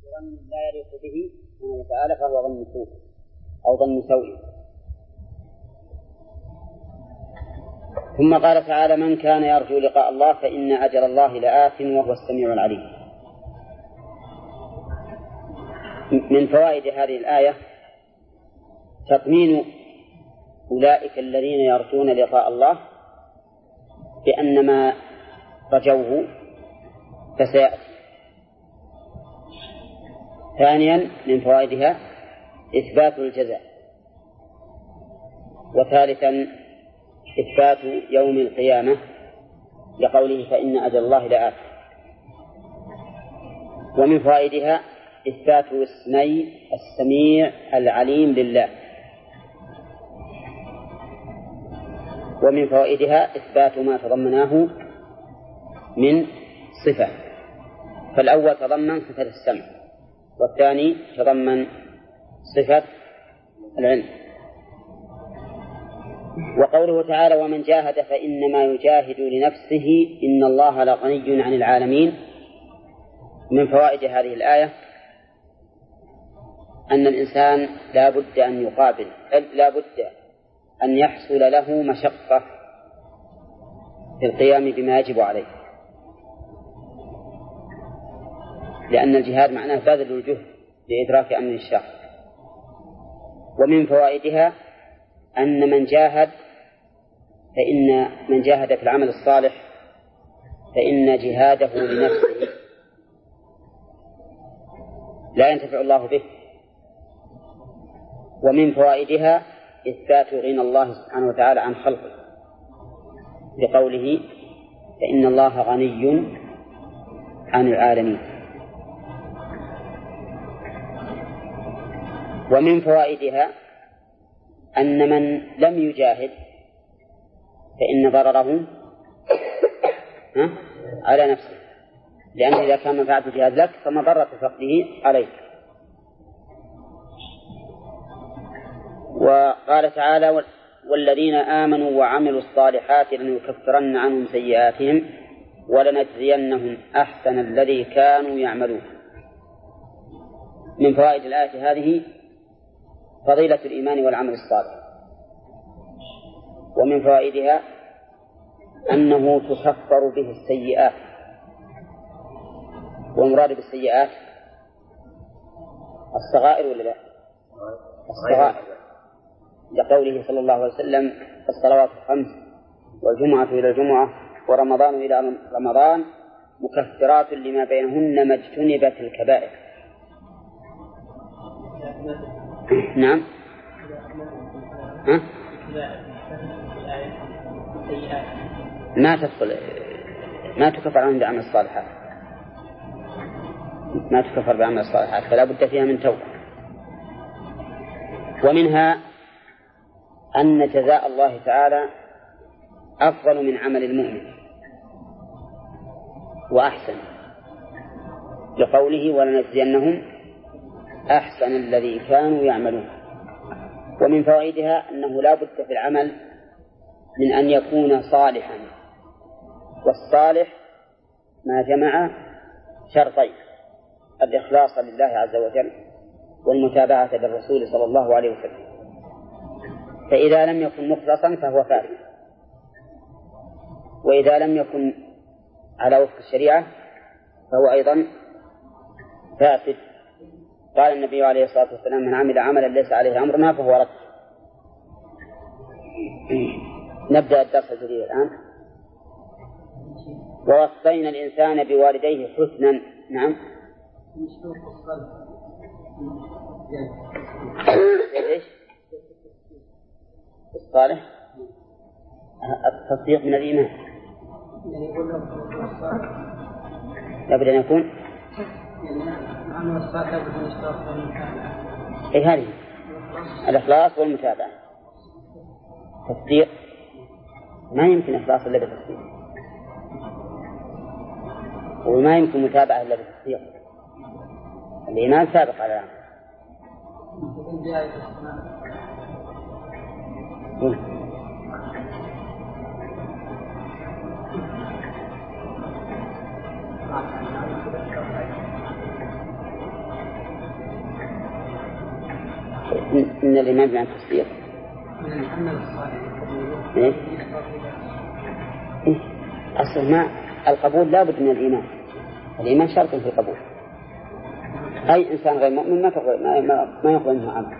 ظن لا يليق به سبحانه وتعالى فهو ظن سوء أو ظن سوء. ثم قال تعالى: من كان يرجو لقاء الله فإن أجل الله لآت وهو السميع العليم. من فوائد هذه الآية تطمين أولئك الذين يرجون لقاء الله بأن ما رجوه فسيأتي. ثانيا من فوائدها إثبات الجزاء. وثالثا إثبات يوم القيامة لقوله: فإن أجل الله لآت. ومن فوائدها إثبات اسمي السميع العليم لله. ومن فوائدها إثبات ما تضمناه من صفة، فالأول تضمن صفة السمع، والثاني تضمن صفة العلم. وقوله تعالى: ومن جاهد فإنما يجاهد لنفسه إن الله لغني عن العالمين. من فوائد هذه الآية أن الإنسان لا بد أن يقابل، لا بد أن يحصل له مشقة في القيام بما يجب عليه، لأن الجهاد معناه بذل الجهد لإدراك أمر الشرع. ومن فوائدها أن من جاهد في العمل الصالح فإن جهاده لنفسه لا ينتفع الله به. ومن فوائدها إثبات غنى الله سبحانه وتعالى عن خلقه بقوله: فإن الله غني عن العالمين. ومن فوائدها أن من لم يجاهد فإن ضرره على نفسه، لأنه إذا كان منفعة الجهاد لك فمضرة فقده عليك. وقال تعالى: والذين آمنوا وعملوا الصالحات لنكفرن عنهم سيئاتهم ولنجزينهم أحسن الذي كانوا يعملون. من فوائد الآية هذه فضيلة الإيمان والعمل الصالح. ومن فوائدها أنه تكفر به السيئات. والمراد بالسيئات الصغائر ولا لا؟ الصغائر، لقوله صلى الله عليه وسلم: الصلوات الخمس والجمعة إلى الجمعة ورمضان إلى رمضان مكفرات لما بينهن ما اجتنبت الكبائر. نعم. ما تكفر عنهم بعمل الصالحات، ما تكفر بعمل الصالحات، فلا بد فيها من توبة. ومنها أن جزاء الله تعالى أفضل من عمل المؤمن وأحسن، لقوله: ولنجزينهم أحسن الذي كانوا يعملون. ومن فوائدها أنه لا بد في العمل من أن يكون صالحا، والصالح ما جمع شرطين: الإخلاص لله عز وجل والمتابعة للرسول صلى الله عليه وسلم. فإذا لم يكن مخلصا فهو فاسد، وإذا لم يكن على وفق الشريعة فهو أيضا فاسد. قال النبي عليه الصلاة والسلام: من عمل عملا ليس عليه أمرنا فهو رد. نبدأ الدرس الجديد الآن. ووصينا الإنسان بوالديه حسنا. نعم. إيش؟ الصالح التصديق من الإيمان، لابد أن يكون هذه الإخلاص والمتابعة. تصديق ما يمكن إخلاص إلا بالتصديق، وما يمكن متابعة إلا بالتصديق. الإيمان سابق على العمل. إن الإيمان بمعنى التصديق. أصل ما القبول لا بد من الإيمان. الإيمان شرط في القبول. أي إنسان غير مؤمن ما يقبل منه عمل.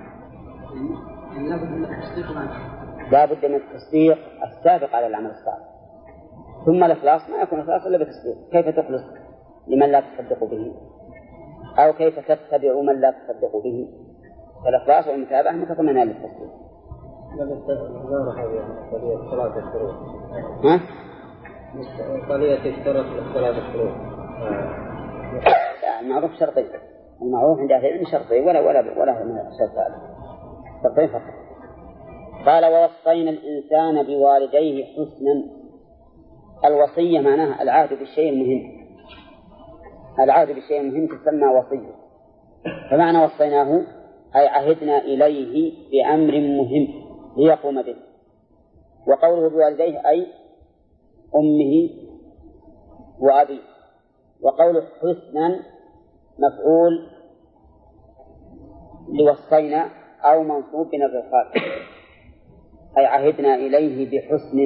لا بد من التصديق السابق على العمل الصالح. ثم الإخلاص ما يكون إخلاص إلا بالتصديق. كيف تخلص لمن لا تصدق به؟ أو كيف تتبع من لا تصدق به؟ فالإخلاص والمتابعة متضمنان للتصديق. ها؟ قضية اشترط الثلاث شروط. المعروف شرطين. المعروف عند أهل العلم شرطين ولا شرط ثالث. شرطين فقط. قال ووصينا الإنسان بوالديه حسنا. الوصية معناها العهد بالشيء المهم. العهد بالشيء المهم تسمى وصية. فمعنى وصيناه أي عهدنا إليه بأمر مهم ليقوم به. وقوله بوالديه أي أمه وأبيه. وقوله حسنا مفعول لوصينا أو منصوب بنظر الخالق، أي عهدنا إليه بحسن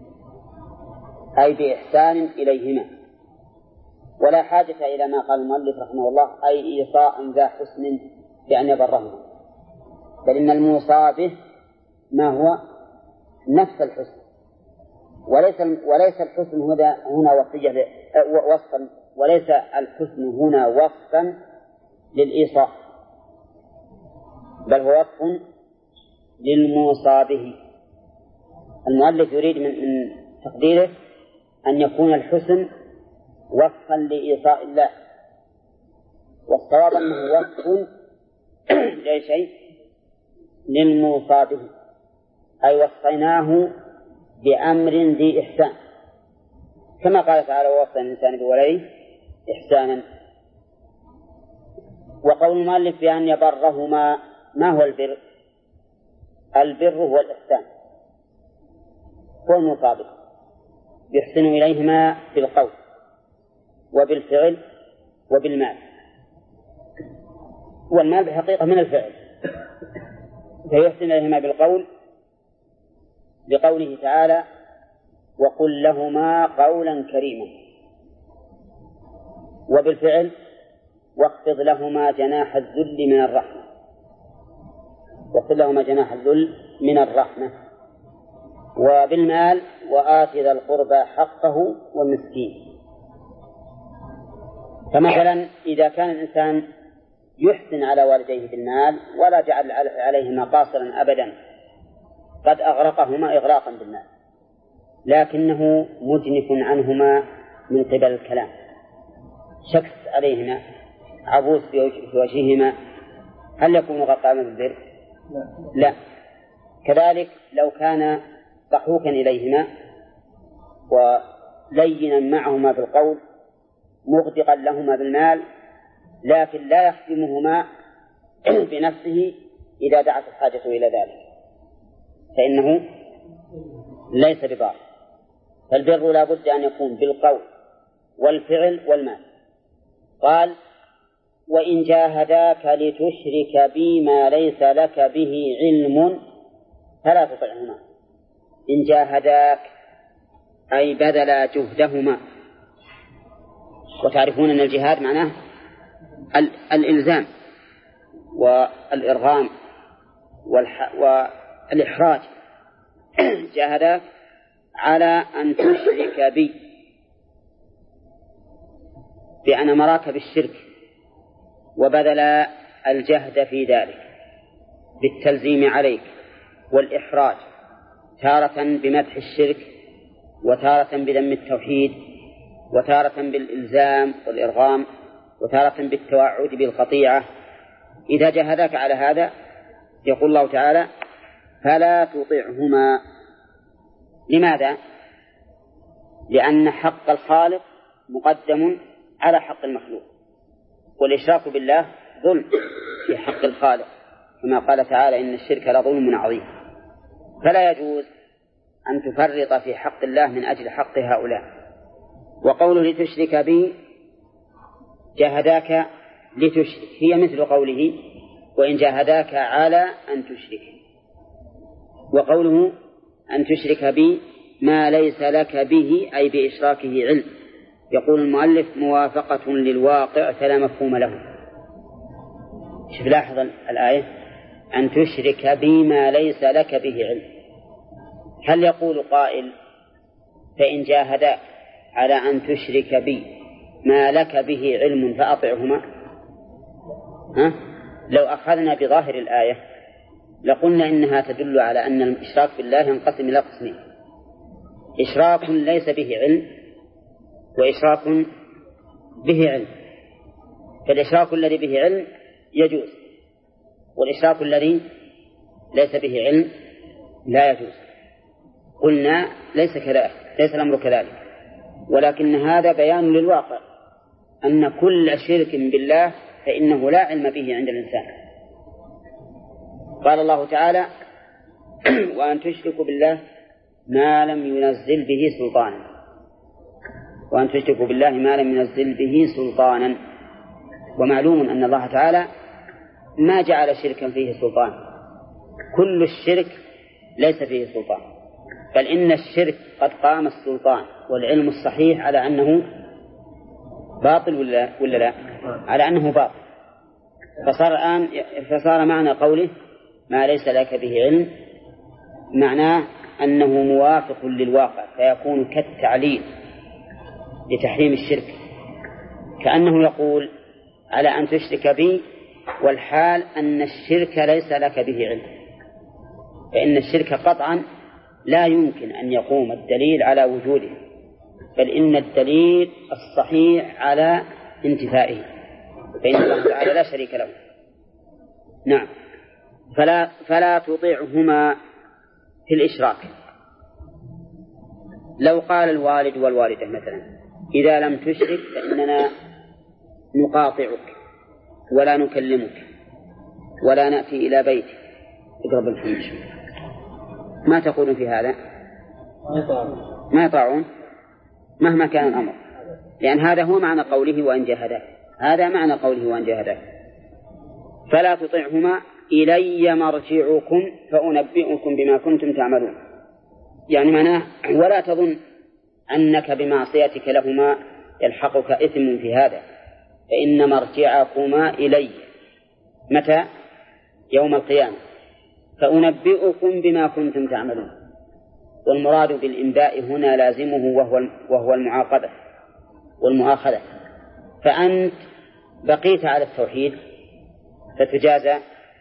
أي بإحسان إليهما. ولا حاجة إلى ما قال المؤلف رحمه الله أي إيصاء ذا حسن بأن يبرهما، بل إن الموصى به ما هو نفس الحسن، وليس الحسن هنا وصية وصفا، وليس الحسن هنا وصفا للإيصاء، بل هو وصف للموصى به. المؤلف يريد من تقديره أن يكون الحسن وصفا لإيصاء الله، والصواب أنه وصف لشيء للموصى به، أي وصيناه بأمر ذي إحسان، كما قال تعالى ووصى الإنسان بولديه إحسانا. وقول المؤلف بأن يبرهما، ما هو البر؟ البر هو الإحسان، هو المطابق، يحسن إليهما بالقول وبالفعل وبالمال. والمال بحقيقة من الفعل، فيحسن إليهما بالقول بقوله تعالى وقل لهما قولا كريما، وبالفعل واخفض لهما جناح الذل من الرحمة، واخفض لهما جناح الذل من الرحمة. وبالمال وآت ذا القربى حقه والمسكين. فمثلا إذا كان الإنسان يحسن على والديه بالمال ولا جعل عليهما قاصرا أبدا، قد أغرقهما إغراقا بالمال، لكنه مجنف عنهما من قبل الكلام، شكس عليهما، عبوس في وجههما، هل يكون غطاء بالبر؟ لا. كذلك لو كان ضحوكا إليهما ولينا معهما بالقول مغدقا لهما بالمال، لكن لا يخدمهما بنفسه إذا دعت الحاجة إلى ذلك، فإنه ليس ببار. فالبر لا بد أن يكون بالقول والفعل والمال. قال وإن جاهداك لتشرك بي ما ليس لك به علم فلا تطعهما. إن جاهداك أي بذلا جهدهما. وتعرفون أن الجهاد معناه الإلزام والإرغام والإحراج. جاهداك على أن تشرك بي، بأن أمرك بالشرك، وبذل الجهد في ذلك بالتلزيم عليك والإحراج، تارة بمدح الشرك، وتارة بذم التوحيد، وتارة بالإلزام والإرغام، وتارة بالتوعد بالقطيعة. إذا جاهداك على هذا يقول الله تعالى فلا تطعهما. لماذا؟ لأن حق الخالق مقدم على حق المخلوق، والإشراك بالله ظلم في حق الخالق، كما قال تعالى إن الشرك لظلم عظيم. فلا يجوز أن تفرط في حق الله من أجل حق هؤلاء. وقوله لتشرك بي، جاهداك لتشرك، هي مثل قوله وإن جاهداك على أن تشرك. وقوله أن تشرك بي ما ليس لك به أي بإشراكه علم. يقول المؤلف موافقة للواقع فلا مفهوم له. شوف لاحظ الآية أن تشرك بي ما ليس لك به علم. هل يقول قائل فإن جاهداك على أن تشرك بي ما لك به علم فأطعهما؟ لو أخذنا بظاهر الآية لقلنا إنها تدل على أن الإشراك بالله ينقسم إلى قسمين: إشراك ليس به علم وإشراك به علم. فالإشراك الذي به علم يجوز، والإشراك الذي ليس به علم لا يجوز. قلنا ليس كذلك، ليس الأمر كذلك، ولكن هذا بيان للواقع أن كل شرك بالله فإنه لا علم به عند الإنسان. قال الله تعالى وأن تشركوا بالله ما لم ينزل به سلطانا، وأن تشركوا بالله ما لم ينزل به سلطانا. ومعلوم أن الله تعالى ما جعل شركا فيه سلطان، كل الشرك ليس فيه سلطان، بل إن الشرك قد قام السلطان والعلم الصحيح على أنه باطل ولا لا؟ على أنه باطل. فصار معنى قوله ما ليس لك به علم معناه أنه موافق للواقع، فيكون كالتعليل لتحريم الشرك، كأنه يقول على أن تشرك بي والحال أن الشرك ليس لك به علم. فإن الشرك قطعا لا يمكن أن يقوم الدليل على وجوده، بل إن الدليل الصحيح على انتفائه، فإن الله تعالى لا شريك له. نعم. فلا تطيعهما في الإشراك. لو قال الوالد والوالدة مثلا إذا لم تشرك فإننا نقاطعك ولا نكلمك ولا نأتي إلى بيتك، اقرب الحنش، ما تقولون في هذا؟ ما يطاعون مهما كان الأمر، لأن هذا هو معنى قوله وأن جاهداك، هذا معنى قوله وأن جاهداك. فلا تطيعهما إلي مرجعكم فأنبئكم بما كنتم تعملون. يعني معناه ولا تظن أنك بمعصيتك لهما يلحقك إثم في هذا، فإن مرجعكما إلي. متى؟ يوم القيامة. فأنبئكم بما كنتم تعملون. والمراد بالإنباء هنا لازمه وهو المعاقبة والمؤاخذة. فأنت بقيت على التوحيد فتجازى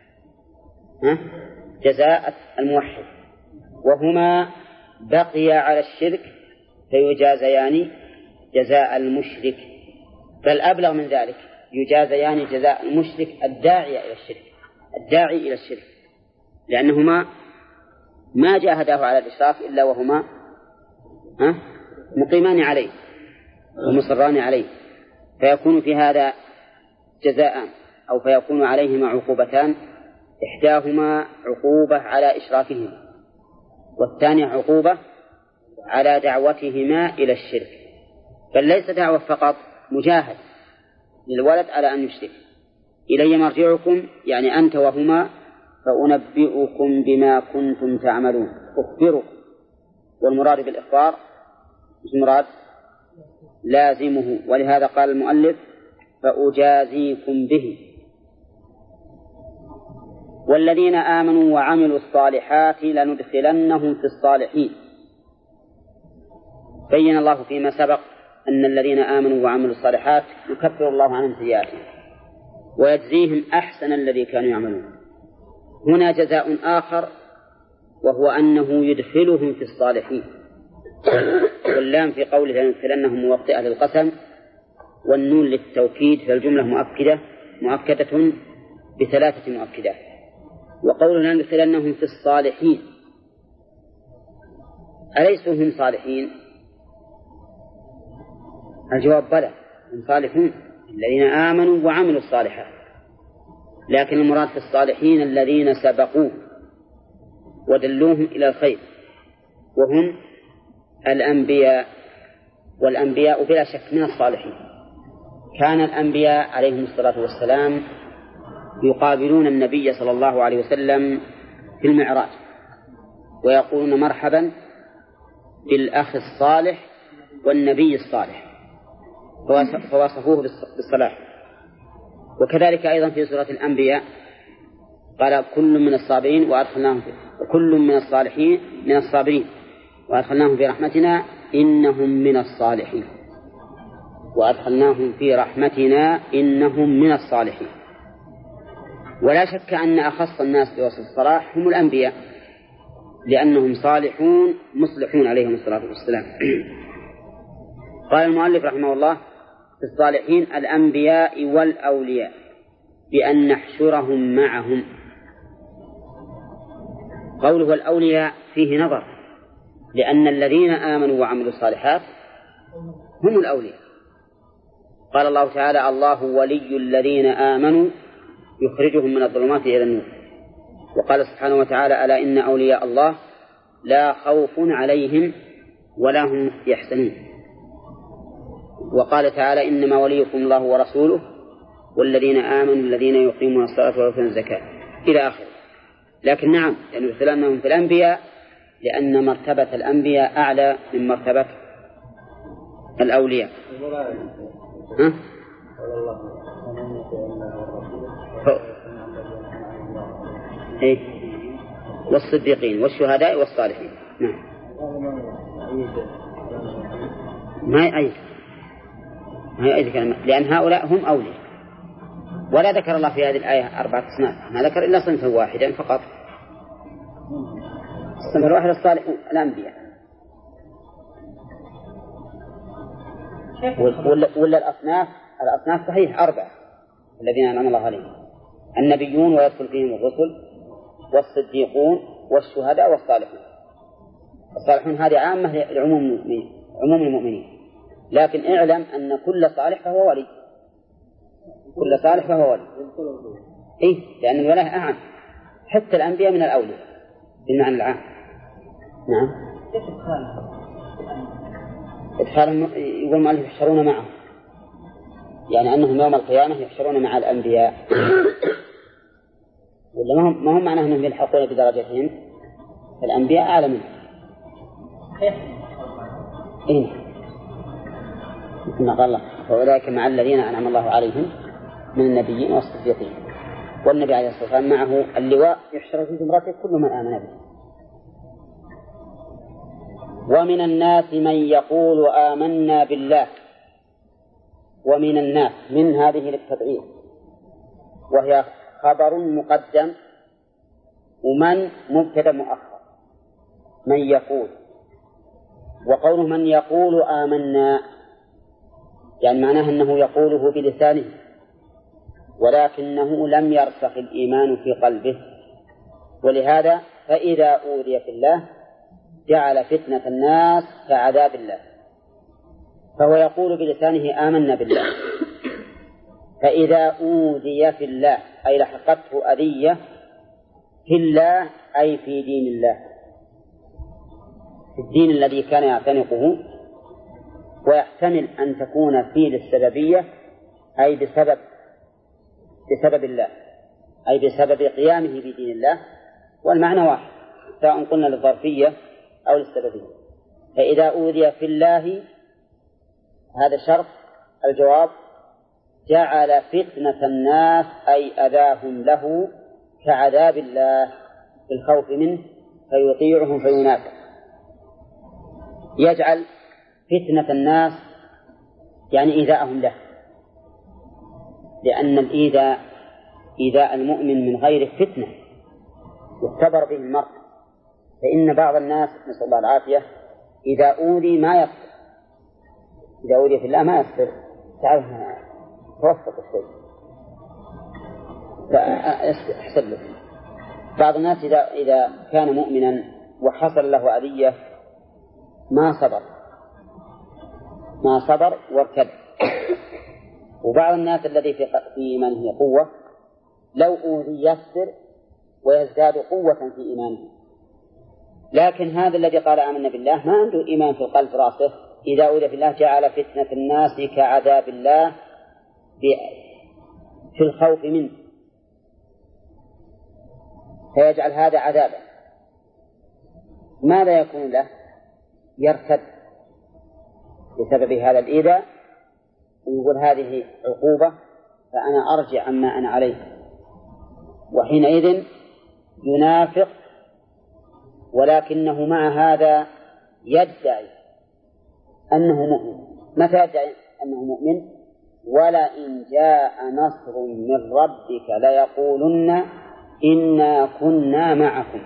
جزاء الموحد، وهما بقي على الشرك فيجازيان جزاء المشرك، بل أبلغ من ذلك يجازيان جزاء المشرك الداعي إلى الشرك، لأنهما ما جاهداه على الإشراك إلا وهما مقيمان عليه ومصران عليه، فيكون في هذا جزاء أو فيكون عليهما عقوبتان: إحداهما عقوبة على إشراكهما، والثانية عقوبة على دعوتهما إلى الشرك. بل ليس دعوة فقط، مجاهد للولد على أن يشرك. إلي مرجعكم يعني أنت وهما فأنبئكم بما كنتم تعملون، أخبركم. والمراد بالإخبار مش مراد لازمه، ولهذا قال المؤلف فأجازيكم به. والذين آمنوا وعملوا الصالحات لندخلنهم في الصالحين. بين الله فيما سبق أن الذين آمنوا وعملوا الصالحات يكفر الله عنهم سيئاتهم ويجزيهم أحسن الذي كانوا يعملون. هنا جزاء آخر وهو أنه يدخلهم في الصالحين. واللام في قوله لندخلنهم موطئة للقسم، والنون للتوكيد، فالجملة مؤكدة بثلاثة مؤكدات. وقولنا لندخلنهم في الصالحين، أليسوا هم صالحين؟ الجواب بلى، هم صالحون الذين آمنوا وعملوا الصالحات، لكن المراد في الصالحين الذين سبقوه ودلوهم إلى الخير، وهم الأنبياء. والأنبياء بلا شك من الصالحين. كان الأنبياء عليهم الصلاة والسلام يقابلون النبي صلى الله عليه وسلم في المعراج ويقولون مرحبا بالأخ الصالح والنبي الصالح، فوصفوه بالصلاح. وكذلك أيضا في سورة الأنبياء قال كل من الصابرين وأدخلناهم كل من الصالحين من الصابرين وأدخلناهم في رحمتنا إنهم من الصالحين، وأدخلناهم في رحمتنا إنهم من الصالحين. ولا شك أن أخص الناس بوصف الصلاح هم الأنبياء، لأنهم صالحون مصلحون عليهم الصلاة والسلام. قال المؤلف رحمه الله في الصالحين الأنبياء والأولياء بأن نحشرهم معهم. قوله الأولياء فيه نظر، لأن الذين آمنوا وعملوا الصالحات هم الأولياء. قال الله تعالى الله ولي الذين آمنوا يخرجهم من الظلمات إلى النور. وقال سبحانه وتعالى ألا إن أولياء الله لا خوف عليهم ولا هم يحزنون. وقال تعالى إنما وليكم الله ورسوله والذين آمنوا الذين يقيمون الصلاة ويؤتون الزكاة إلى آخره. لكن نعم يعني مثلانهم في الأنبياء، لأن مرتبة الأنبياء أعلى من مرتبة الأولياء. إيه؟ والصديقين والشهداء والصالحين. نعم. ما يأيد كلمة، لأن هؤلاء هم أولياء. ولا ذكر الله في هذه الآية 4 أصناف، ما ذكر إلا صنفا واحدا فقط. الصنف الواحد الصالحون الأنبياء. ولا الأصناف صحيح 4 الذين أنعم الله عليهم: النبيون ويدخل فيهم الرسل والصديقون والشهداء والصالحون. الصالحون هذه عامة لعموم المؤمنين، لكن اعلم أن كل صالح فهو ولي، كل صالح فهو ولي. إيه؟ لأن الولاء أعم، حتى الأنبياء من الأولياء بالمعنى العام. نعم. إدخالهم يقول المؤلف يحشرون معه، يعني أنهم يوم القيامة يحشرون مع الأنبياء. ولا ما هم معناه أنهم يلحقون بدرجتهم، الأنبياء أعلى منهم. إيه؟ كما قال الله وأولئك مع الذين أنعم الله عليهم من النبيين والصديقين. والنبي عليه الصلاة والسلام معه اللواء يحشر في زمرته كل من آمن به. ومن الناس من يقول آمنا بالله. ومن الناس من هذه للتبعيض، وهي خبر مقدم، ومن مبتدأ مؤخر. من يقول، وقوله من يقول آمنا يعني معناه أنه يقوله بلسانه ولكنه لم يرسخ الإيمان في قلبه. ولهذا فإذا أوذي في الله جعل فتنة الناس كعذاب الله، فهو يقول بلسانه آمنا بالله. فإذا أوذي في الله أي لحقته أذية في الله أي في دين الله، في الدين الذي كان يعتنقه. ويحتمل أن تكون فيه للسببية أي بسبب الله، أي بسبب قيامه بدين الله، والمعنى واحد سواء قلنا للظرفية أو للسببية. فإذا أوذي في الله هذا شرط. الجواب جعل فتنة الناس أي أذاهم له كعذاب الله في الخوف منه فيطيعهم فينافع. يجعل فتنة الناس يعني إيذاءهم له، لأن إيذاء المؤمن من غير فتنة يختبر به المرء. فإن بعض الناس نسأل الله العافية إذا أوذي ما يصبر، إذا أوذي في الله ما يصبر، تعرف توسط الشيء فأحسن له. بعض الناس إذا كان مؤمنا وحصل له أذية ما صبر وارتد. وبعض الناس الذي في إيمانه قوة لو أوذي يصبر ويزداد قوة في إيمانه. لكن هذا الذي قال آمنا بالله ما عنده إيمان في القلب راسخ. إذا أوذي في الله جعل فتنة الناس كعذاب الله في الخوف منه فيجعل هذا عذابا. ماذا يكون له؟ يرتد بسبب هذا الإيذاء ويقول هذه عقوبة فأنا أرجع عما أنا عليه، وحينئذ ينافق، ولكنه مع هذا يدعي أنه مؤمن. متى يدعي أنه مؤمن؟ ولئن جاء نصر من ربك ليقولن إنا كنا معكم.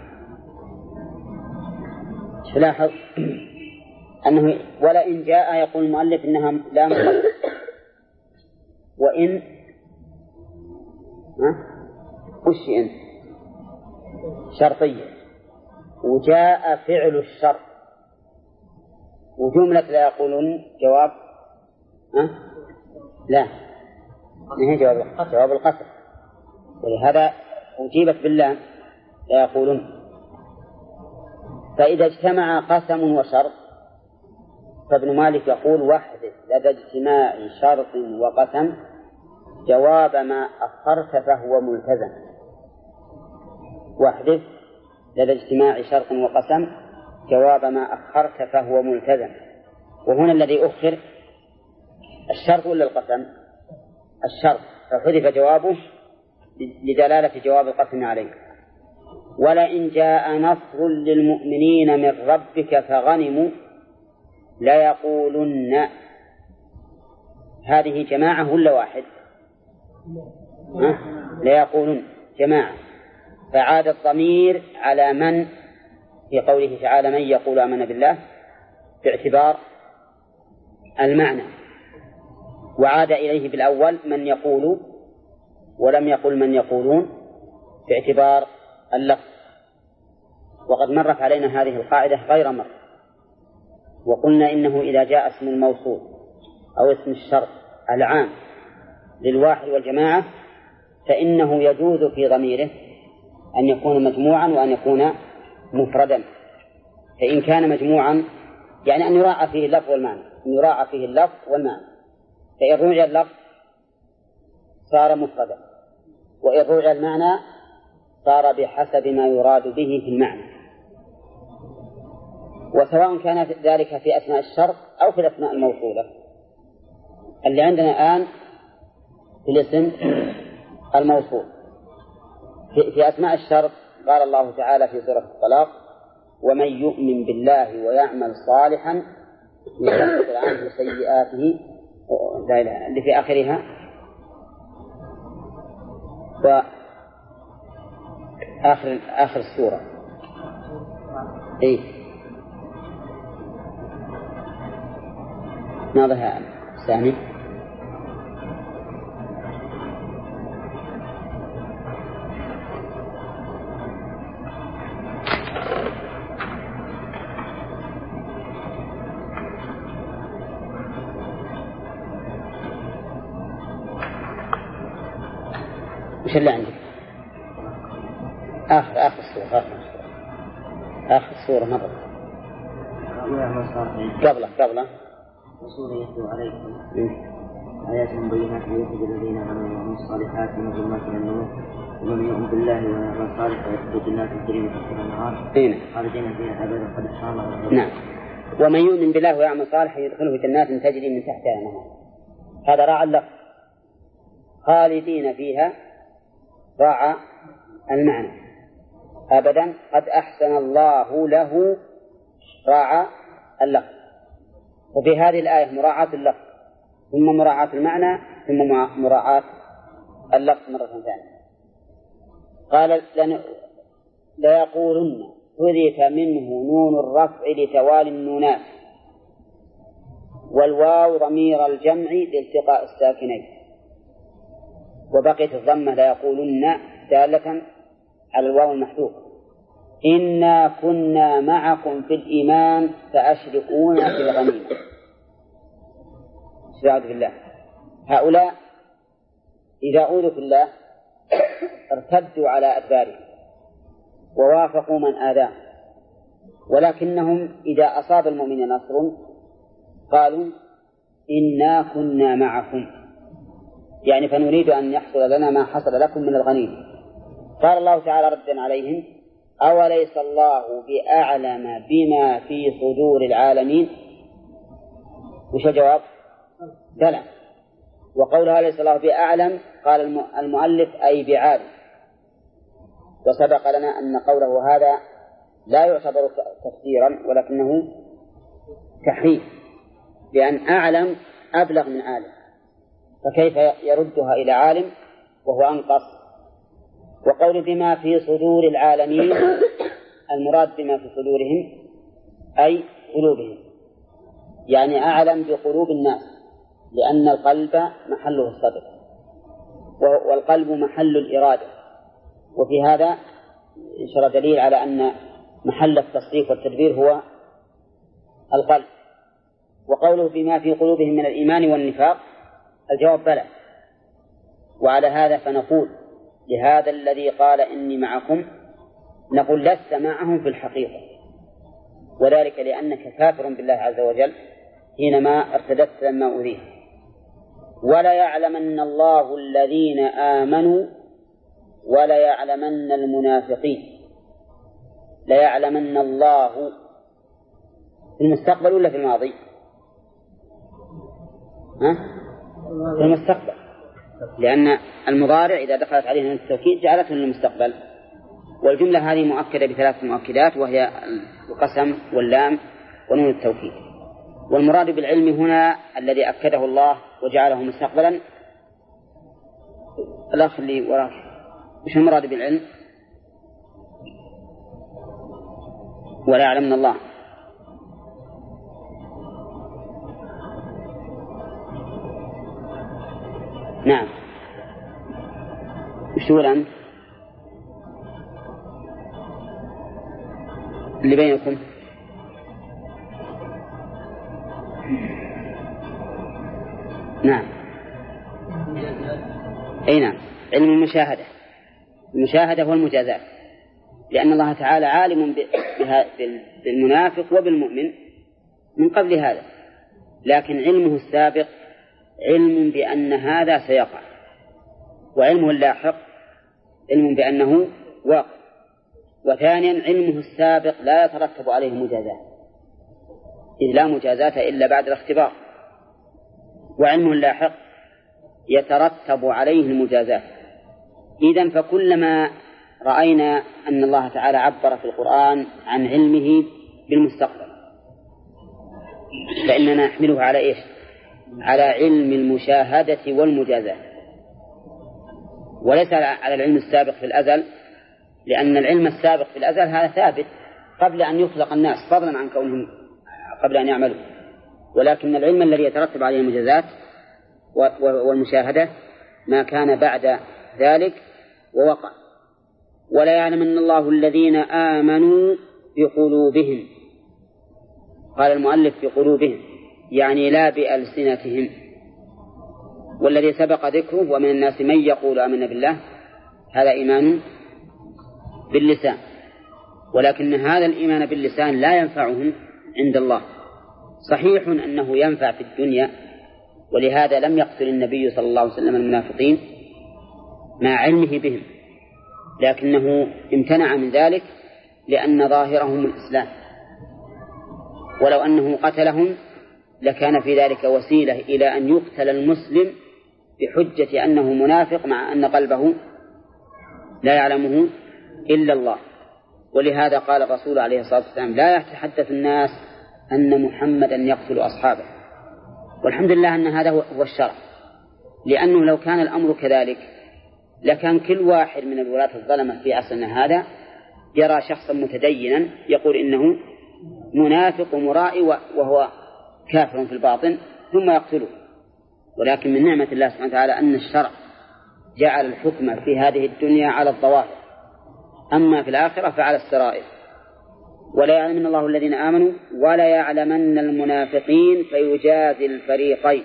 تلاحظ أنه ولئن جاء يقول المؤلف إنها لا مقدر، وإن وش إن شرطية، وجاء فعل الشرط، وجملة لا يقولون جواب لا، ما هي جواب القسم، ولهذا أجيبت بالله لا يقولون. فإذا اجتمع قسم وشرط فابن مالك يقول واحدث لدى اجتماع شرط وقسم جواب ما أخرت فهو ملتزم. واحدث لدى اجتماع شرط وقسم جواب ما أخرت فهو ملتزم. وهنا الذي أخر الشرط ولا القسم؟ الشرط، فحذف جوابه لدلالة جواب القسم عليه. ولئن جاء نصر للمؤمنين من ربك فغنموا ليقولن، هذه جماعة ولا واحد؟ ليقولن جماعة، فعاد الضمير على من في قوله تعالى من يقول آمنا بالله باعتبار المعنى، وعاد إليه بالأول من يقول، ولم يقل من يقولون باعتبار اللفظ. وقد مرت علينا هذه القاعدة غير مرة، وقلنا إنه إذا جاء اسم الموصول أو اسم الشرط العام للواحد والجماعة فإنه يجوز في ضميره أن يكون مجموعا وأن يكون مفردا. فإن كان مجموعا يعني أن يراعى فيه اللفظ والمعنى، أن يراعى فيه اللفظ والمعنى، فإن رجع اللفظ صار مفردا، وإن رجع المعنى صار بحسب ما يراد به في المعنى. وسواء كان ذلك في أسماء الشرط أو في الأسماء الموصولة. اللي عندنا الآن في الاسم الموصول في أسماء الشرط قال الله تعالى في سورة الطلاق ومن يؤمن بالله ويعمل صالحا يكفر عنه سيئاته اللي في آخرها، وآخر السورة ناظرها سامي وش اللي عندك؟ آخر السورة مرة قبله رسول يتلو عليكم آيات مبينات ليخرج الذين آمنوا وعملوا الصالحات من الظلمات إلى النور ومن يؤمن بالله ويعمل صالحا يدخل جنات تجري من تحتها الأنهار خالدين فيها أبدا قد أحصاها الله. نعم، ومن يؤمن بالله ويعمل صالحا يدخله جنات تجري من تحتها الأنهار. هذا راعى اللفظ، خالدين فيها راعى المعنى، أبدا قد أحسن الله له راعى اللفظ. وفي هذه الآية مراعاة اللفظ ثم مراعاة المعنى ثم مراعاة اللفظ مرة ثانية. قال ليقولن حذف منه نون الرفع لتوالي النونات والواو ضمير الجمع لالتقاء الساكنين، وبقيت الضمة ليقولن دالة على الواو المحذوف. إنا كنا معكم في الإيمان فأشركونا في الغنيمة. استعاذ بالله. هؤلاء إذا أوذوا في الله ارتدوا على أدبارهم ووافقوا من آذاهم، ولكنهم إذا أصاب المؤمن نصر قالوا إنا كنا معكم، يعني فنريد أن يحصل لنا ما حصل لكم من الغنيمة. قال الله تعالى ردا عليهم: أوليس الله بأعلم بما في صدور العالمين؟ وش الجواب؟ بلى. وقولها أليس الله بأعلم قال المؤلف أي بعالم. وسبق لنا أن قوله هذا لا يعتبر تفسيرا ولكنه تحريف، لأن أعلم أبلغ من عالم، فكيف يردها إلى عالم وهو أنقص؟ وقول بما في صدور العالمين المراد بما في صدورهم أي قلوبهم، يعني أعلم بقلوب الناس، لأن القلب محله الصدر والقلب محل الإرادة، وفي هذا إشارة دليل على أن محل التصريف والتدبير هو القلب. وقوله بما في قلوبهم من الإيمان والنفاق الجواب بلى. وعلى هذا فنقول لهذا الذي قال إني معكم نقول لست معهم في الحقيقة، وذلك لأنك كافر بالله عز وجل حينما ارتدت لما أريد. ولا يعلمن الله الذين آمنوا ولا يعلمن المنافقين. لا يعلمن الله في المستقبل ولا في الماضي؟ في المستقبل، لأن المضارع إذا دخلت عليه من التوكيد جعلته للمستقبل. والجملة هذه مؤكدة بثلاث مؤكدات، وهي القسم واللام ونون التوكيد. والمراد بالعلم هنا الذي أكده الله وجعله مستقبلا. الأخ اللي وراك وش المراد بالعلم؟ ولا يعلمن الله. نعم، وش تقول أنت؟ اللي بينكم نعم. أي نعم، علم المشاهدة. المشاهدة هو المجازات، لأن الله تعالى عالم بالمنافق وبالمؤمن من قبل هذا، لكن علمه السابق علم بأن هذا سيقع، وعلمه اللاحق علم بأنه واقع. وثانيا علمه السابق لا يترتب عليه مجازات، إذ لا مجازات إلا بعد الاختبار، وعلمه اللاحق يترتب عليه المجازات. إذن فكلما رأينا أن الله تعالى عبر في القرآن عن علمه بالمستقبل فإننا نحمله على إيش؟ على علم المشاهدة والمجازات، وليس على العلم السابق في الأزل، لأن العلم السابق في الأزل هذا ثابت قبل أن يخلق الناس، فضلا عن كونهم قبل أن يعملوا. ولكن العلم الذي يترتب عليه المجازات والمشاهدة ما كان بعد ذلك ووقع. ولا يعلمن الله الذين آمنوا بقلوبهم. قال المؤلف بقلوبهم يعني لا بألسنتهم. والذي سبق ذكره ومن الناس من يقول آمنا بالله هذا إيمان باللسان، ولكن هذا الإيمان باللسان لا ينفعهم عند الله. صحيح أنه ينفع في الدنيا، ولهذا لم يقتل النبي صلى الله عليه وسلم المنافقين مع علمه بهم، لكنه امتنع من ذلك لأن ظاهرهم الإسلام، ولو أنه قتلهم لكان في ذلك وسيلة إلى أن يقتل المسلم بحجة أنه منافق مع أن قلبه لا يعلمه إلا الله. ولهذا قال الرسول عليه الصلاة والسلام لا يتحدث الناس أن محمدا يقتل أصحابه. والحمد لله أن هذا هو الشرع، لأنه لو كان الأمر كذلك لكان كل واحد من الولاة الظلمة في عصرنا هذا يرى شخصا متدينا يقول إنه منافق ومرائي وهو كافر في الباطن ثم يقتله. ولكن من نعمة الله سبحانه وتعالى أن الشرع جعل الحكم في هذه الدنيا على الظواهر، أما في الآخرة فعلى السرائر. ولا يعلمن الله الذين آمنوا ولا يعلمن المنافقين فيجازي الفريقين.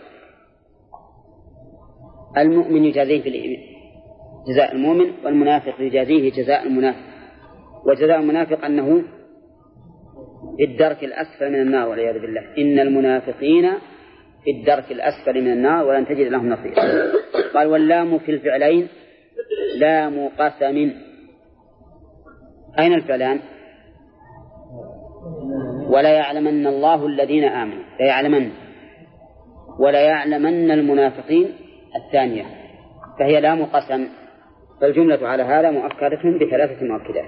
المؤمن يجازيه في جزاء المؤمن، والمنافق يجازيه جزاء المنافق. وجزاء المنافق أنه في الدرك الأسفل من النار والعياذ بالله. إن المنافقين في الدرك الأسفل من النار ولن تجد لهم نصيرا. قال واللام في الفعلين لام قسم أين الفعلان؟ ولا يعلمن الله الذين آمنوا، لا يعلمن، ولا يعلمن المنافقين الثانية، فهي لام قسم، فالجملة على هذا مؤكدة بثلاثة مؤكدات.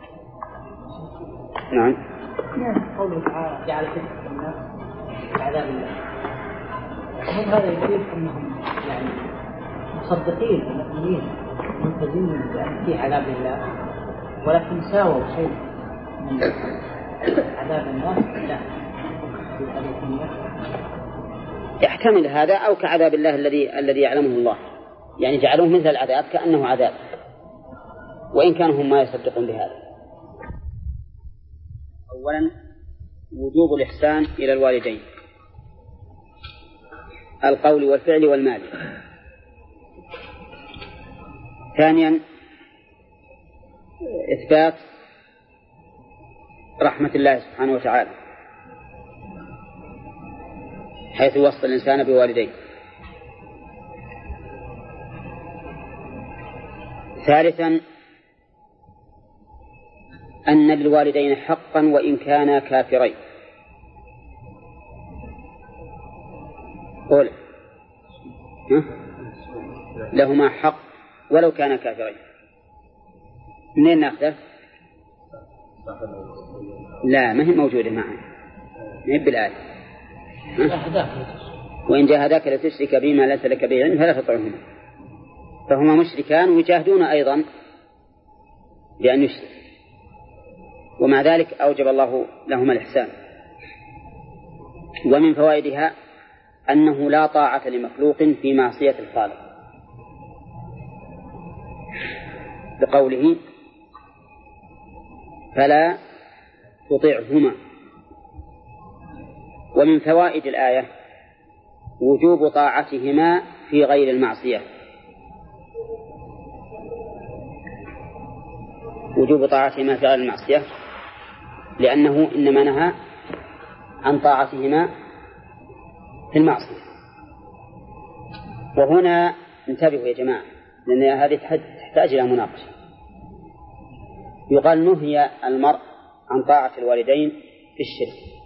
نعم. قوله تعالى جعل فتنة الناس عذاب الله، هل هذا يفيد أنهم يعني مصدقين المؤمنين ملتزمين بأن في عذاب الله، ولكن ساووا شيء من عذاب الناس؟ لا، يحتمل هذا أو كعذاب الله الذي يعلمه الله، يعني جعلوه مثل العذاب كأنه عذاب، وإن كانوا هم ما يصدقون بهذا. أولا وجوب الإحسان إلى الوالدين، القول والفعل والمال. ثانيا إثبات رحمة الله سبحانه وتعالى حيث وصف الإنسان بوالديه. ثالثا أن للوالدين حقا وإن كانا كافرين. قول لهما حق ولو كانا كافرين. منين نأخذه؟ لا، ما هي موجودة معنا، ما هي بالآية. وإن جاهداك لتشرك بما ليس لك به علم فلا تطعهما، فهما مشركان ويجاهدون أيضا بأن يشرك، ومع ذلك أوجب الله لهما الإحسان. ومن فوائدها أنه لا طاعة لمخلوق في معصية الخالق، بقوله فلا تطعهما. ومن فوائد الآية وجوب طاعتهما في غير المعصية، وجوب طاعتهما في غير المعصية، لأنه إنما نهى عن طاعتهما في المعصية. وهنا انتبهوا يا جماعة، لأن هذه تحتاج إلى مناقشة. يقال نهي المرء عن طاعة الوالدين في الشرك،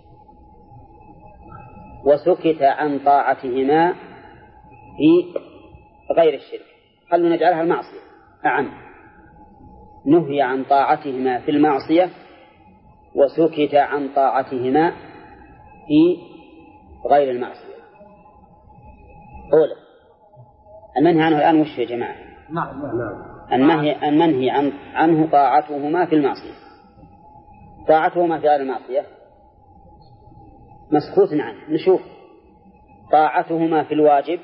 وسكت عن طاعتهما في غير الشرك. خلوا نجعلها المعصية أعم. نهي عن طاعتهما في المعصية وسكت عن طاعتهما في غير المعصية. أولا المنهي عنه الآن وش يا جماعة؟ المنهي عنه طاعتهما في المعصية. طاعتهما في غير المعصية مسكوت عنه. نشوف طاعتهما في الواجب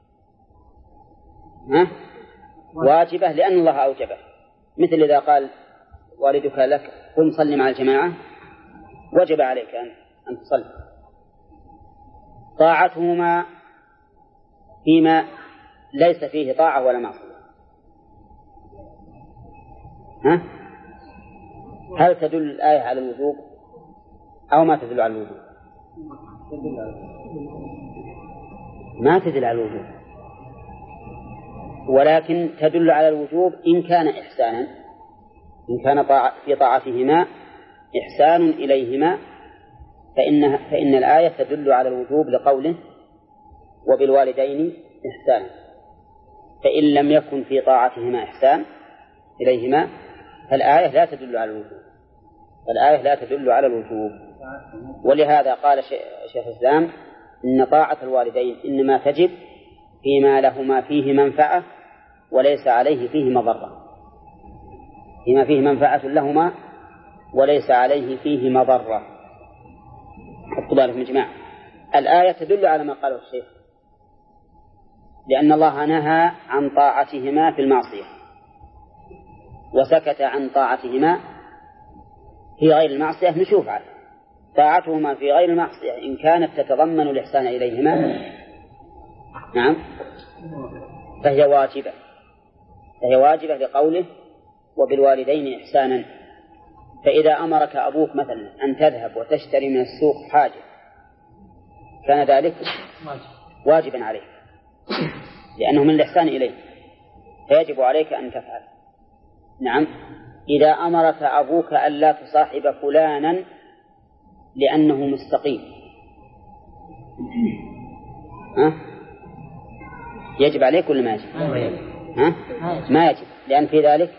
واجبة لأن الله أوجبه، مثل إذا قال والدك لك قم صل مع الجماعة وجب عليك أن تصلي. طاعتهما فيما ليس فيه طاعة ولا معصية، هل تدل الآية على الوجوب أو ما تدل على الوجوب؟ ما تدل على الوجوب، ولكن تدل على الوجوب إن كان إحسانا، إن كان في طاعتهما إحسان إليهما فإن الآية تدل على الوجوب لقوله وبالوالدين إحسانا. فإن لم يكن في طاعتهما إحسان إليهما فالآية لا تدل على الوجوب، فالآية لا تدل على الوجوب. ولهذا قال شيخ الإسلام إن طاعة الوالدين إنما تجب فيما لهما فيه منفعة وليس عليه فيه مضرة، فيما فيه منفعة لهما وليس عليه فيه مضرة. حطوا بالكم يا جماعة، الآية تدل على ما قاله الشيخ، لأن الله نهى عن طاعتهما في المعصية وسكت عن طاعتهما في غير المعصية. نشوف على طاعتهما في غير المعصية إن كانت تتضمن الإحسان إليهما نعم فهي واجبة لقوله وبالوالدين إحسانا. فإذا أمرك أبوك مثلا أن تذهب وتشتري من السوق حاجة كان ذلك واجبا عليك لأنه من الإحسان إليه، فيجب عليك أن تفعل. نعم. إذا أمرك أبوك ألا تصاحب فلانا لأنه مستقيم يجب عليك ولا ما يجب؟ ما يجب، لأن في ذلك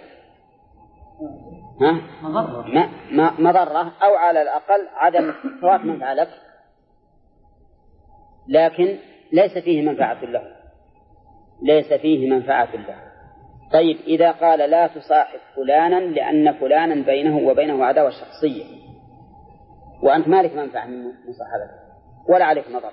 مضرة أو على الأقل عدم فوات منفعة لك، لكن ليس فيه منفعة له، ليس فيه منفعة له. طيب إذا قال لا تصاحب فلانا لأن فلانا بينه وبينه عداوة شخصية وأنت مالك منفعة من مصاحبته ولا عليك مضرة،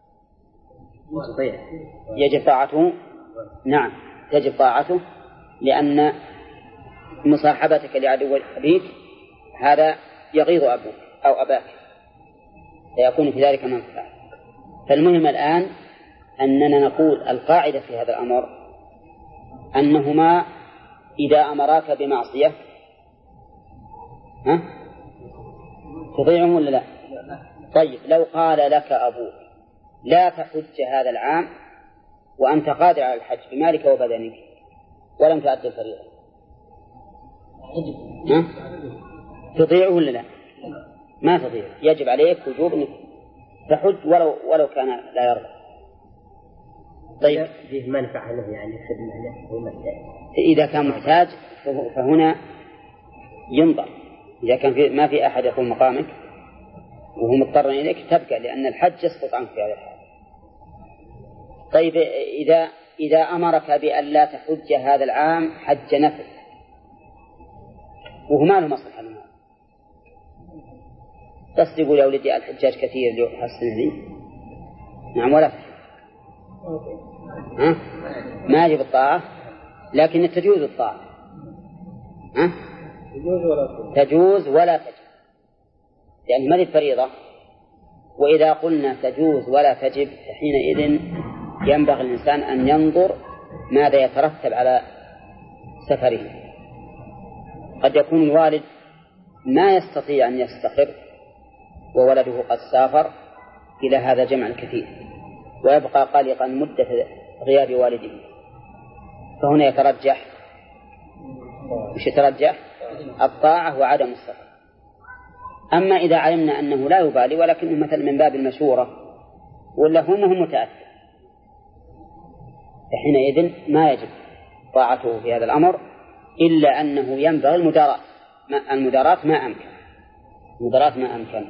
يجب طاعته. نعم يجب طاعته، لأن مصاحبتك لعدو أبيك هذا يغيظ أبوك أو أباك فيكون في ذلك منفعة. فالمهم الآن أننا نقول القاعدة في هذا الأمر أنهما إذا أمراك بمعصية تطيعهم ولا لا؟ طيب لو قال لك أبوك لا تحج هذا العام وأنت قادر على الحج بمالك وبدنك ولم تؤدي الفريضة تطيعه ولا لا؟ ما تطيع، يجب عليك وجوب أنك تحج ولو كان لا يرضى. طيب فيه منفعة له يعني خدمة له إذا كان محتاج فهنا ينظر، إذا كان ما في أحد يقوم مقامك وهو مضطر إليك تبقى، لأن الحج يسقط عنك في هذا الحال. طيب إذا أمرك بأن لا تحج هذا العام حج نفل وهو ما له مصلحة منه، بس يقول يا ولدي الحجاج كثير ليحسن لي، نعم ولا تحج ما يجب الطاعة، لكن تجوز الطاعة تجوز ولا تجب، لأن ما هي الفريضة. وإذا قلنا تجوز ولا تجب حينئذ ينبغي الإنسان أن ينظر ماذا يترتب على سفره. قد يكون الوالد ما يستطيع أن يستقر وولده قد سافر إلى هذا الجمع الكثير ويبقى قلقا مدة غياب والده، فهنا يترجح الطاعة وعدم السفر. أما إذا علمنا أنه لا يبالي ولكنه مثل من باب المشورة ولا هم متأثر فحينئذ ما يجب طاعته في هذا الأمر، إلا أنه ينبغي المداراة ما أمكن.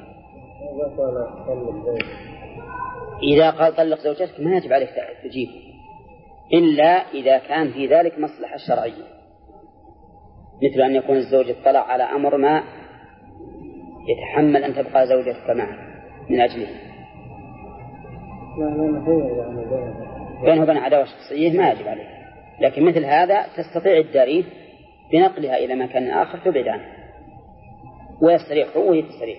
إذا قال طلق زوجتك ما يجب عليك تجيب إلا إذا كان في ذلك مصلحة شرعية، مثل أن يكون الزوج اطلع على أمر ما يتحمل أن تبقى زوجتك معه من أجله، بينه وبين عداوة شخصية ما يجب عليه، لكن مثل هذا تستطيع الداريه بنقلها إلى مكان آخر تبعد عنه ويستريح هو وهي تستريح.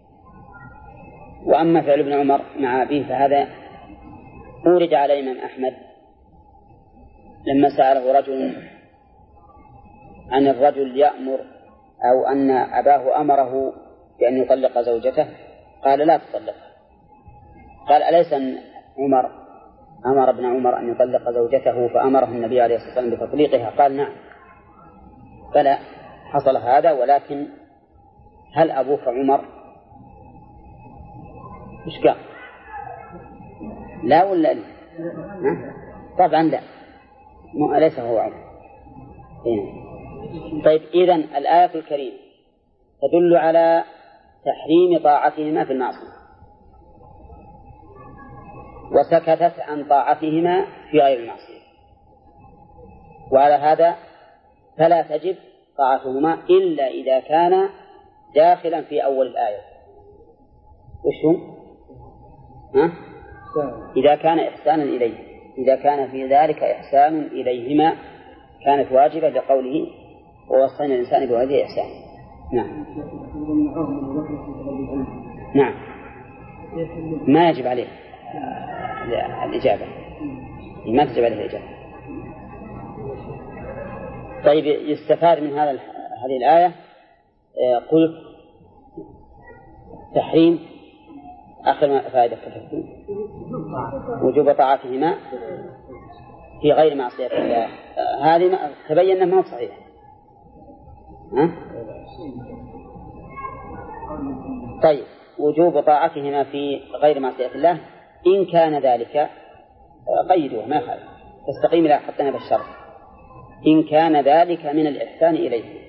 وأما فعل ابن عمر مع أبيه فهذا أورد على الإمام أحمد لما سأله رجل عن الرجل يأمر أو أن أباه أمره بأن يطلق زوجته قال لا تطلقها، قال أليس أمر ابن عمر أن يطلق زوجته فأمره النبي عليه الصلاة والسلام بتطليقها؟ قال نعم. فلا حصل هذا، ولكن هل أبوك عمر؟ إيش قال؟ لا ولا لا؟ طبعا لا، أليس هو عمر. طيب إذن الآية الكريمة تدل على تحريم طاعتهما في المعصية وسكتت عن طاعتهما في غير المعصية، وعلى هذا فلا تجب طاعتهما إلا إذا كان داخلا في أول الآية. وشو؟ إذا كان إحسانا إليه، إذا كان في ذلك إحسان إليهما كانت واجبة لقوله ووصينا الإنسان بوالديه إحسانا. نعم ما يجب عليه الإجابة، ما تجب عليه الإجابة. طيب يستفاد من هذه الآية قلت تحريم آخر فائدة وجوب طاعتهما في غير معصية الله. هذه تبين أنها صحيح طيب وجوب طاعتهما في غير معصية الله إن كان ذلك قيدوه ما يخالف تستقيم لا حتى نبى الشرط إن كان ذلك من الإحسان إليه.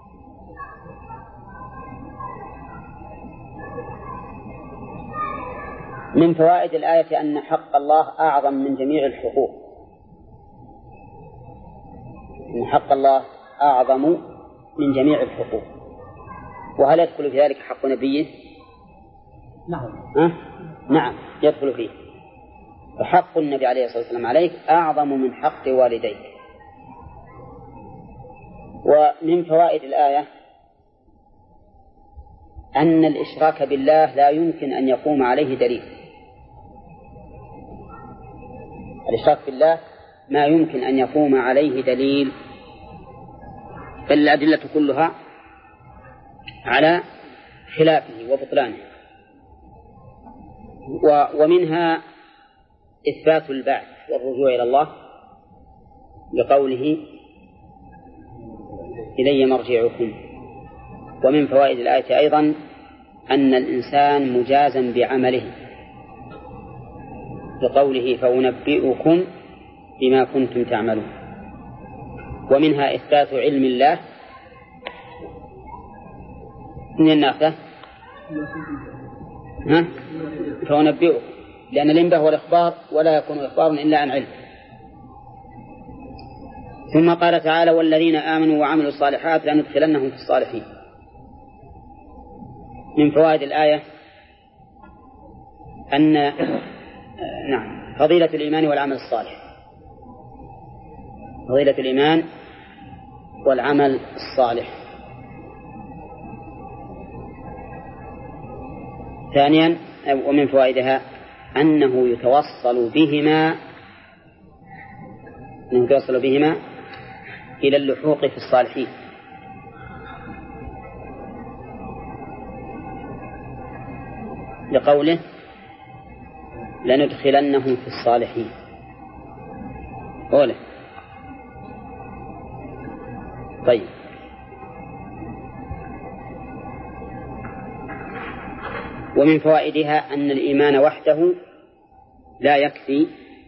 من فوائد الآية أن حق الله أعظم من جميع الحقوق، أن حق الله أعظم من جميع الحقوق. وهل يدخل في ذلك حق نبيه؟ نعم يدخل فيه. فحق النبي عليه الصلاة والسلام عليك أعظم من حق والديك. ومن فوائد الآية أن الإشراك بالله لا يمكن أن يقوم عليه دليل. الإشراك بالله ما يمكن أن يقوم عليه دليل، بل الأدلة كلها على خلافه وبطلانه. ومنها إثبات البعث والرجوع إلى الله بقوله إلي مرجعكم. ومن فوائد الآية أيضا أن الإنسان مجازا بعمله بقوله فأنبئكم بما كنتم تعملون. ومنها إثبات علم الله من الناقة فأنبئكم، لأن الإنباء هو الإخبار ولا يكون إخبار إلا عن علم. ثم قال تعالى والذين آمنوا وعملوا الصالحات لندخلنهم في الصالحين. من فوائد الآية أن فضيلة الإيمان والعمل الصالح، فضيلة الإيمان والعمل الصالح. ثانيا ومن فوائدها أنه يتوصل بهما إلى اللحوق في الصالحين، لقوله لندخلنهم في الصالحين. قوله طيب. ومن فوائدها أن الإيمان وحده لا يكفي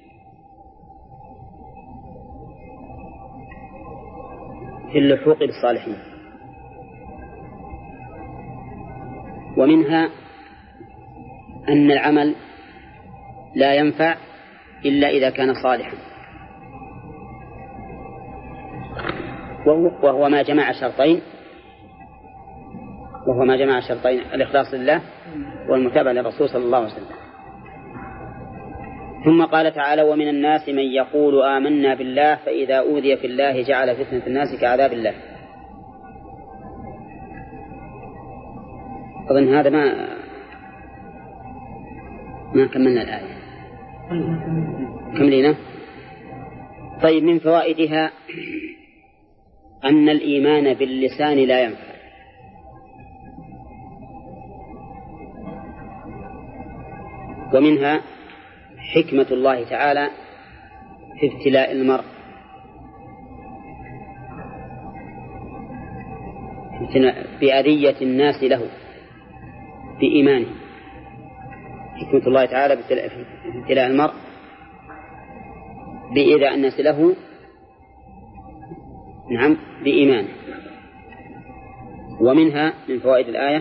في اللحوق بالصالحين. ومنها أن العمل لا ينفع إلا إذا كان صالحا، وهو ما جمع شرطين الإخلاص لله والمتابعة للرسول صلى الله عليه وسلم. ثم قال تعالى ومن الناس من يقول آمنا بالله فإذا أوذي في الله جعل فتنة الناس كعذاب الله. أظن هذا ما كملنا الآية. كملينا. طيب من فوائدها أن الإيمان باللسان لا ينفع، ومنها حكمة الله تعالى في ابتلاء المرء بأذية الناس له بإيمانه. حكمة الله تعالى في ابتلاء المرء بإيذاء الناس له بإيمانه. ومنها من فوائد الآية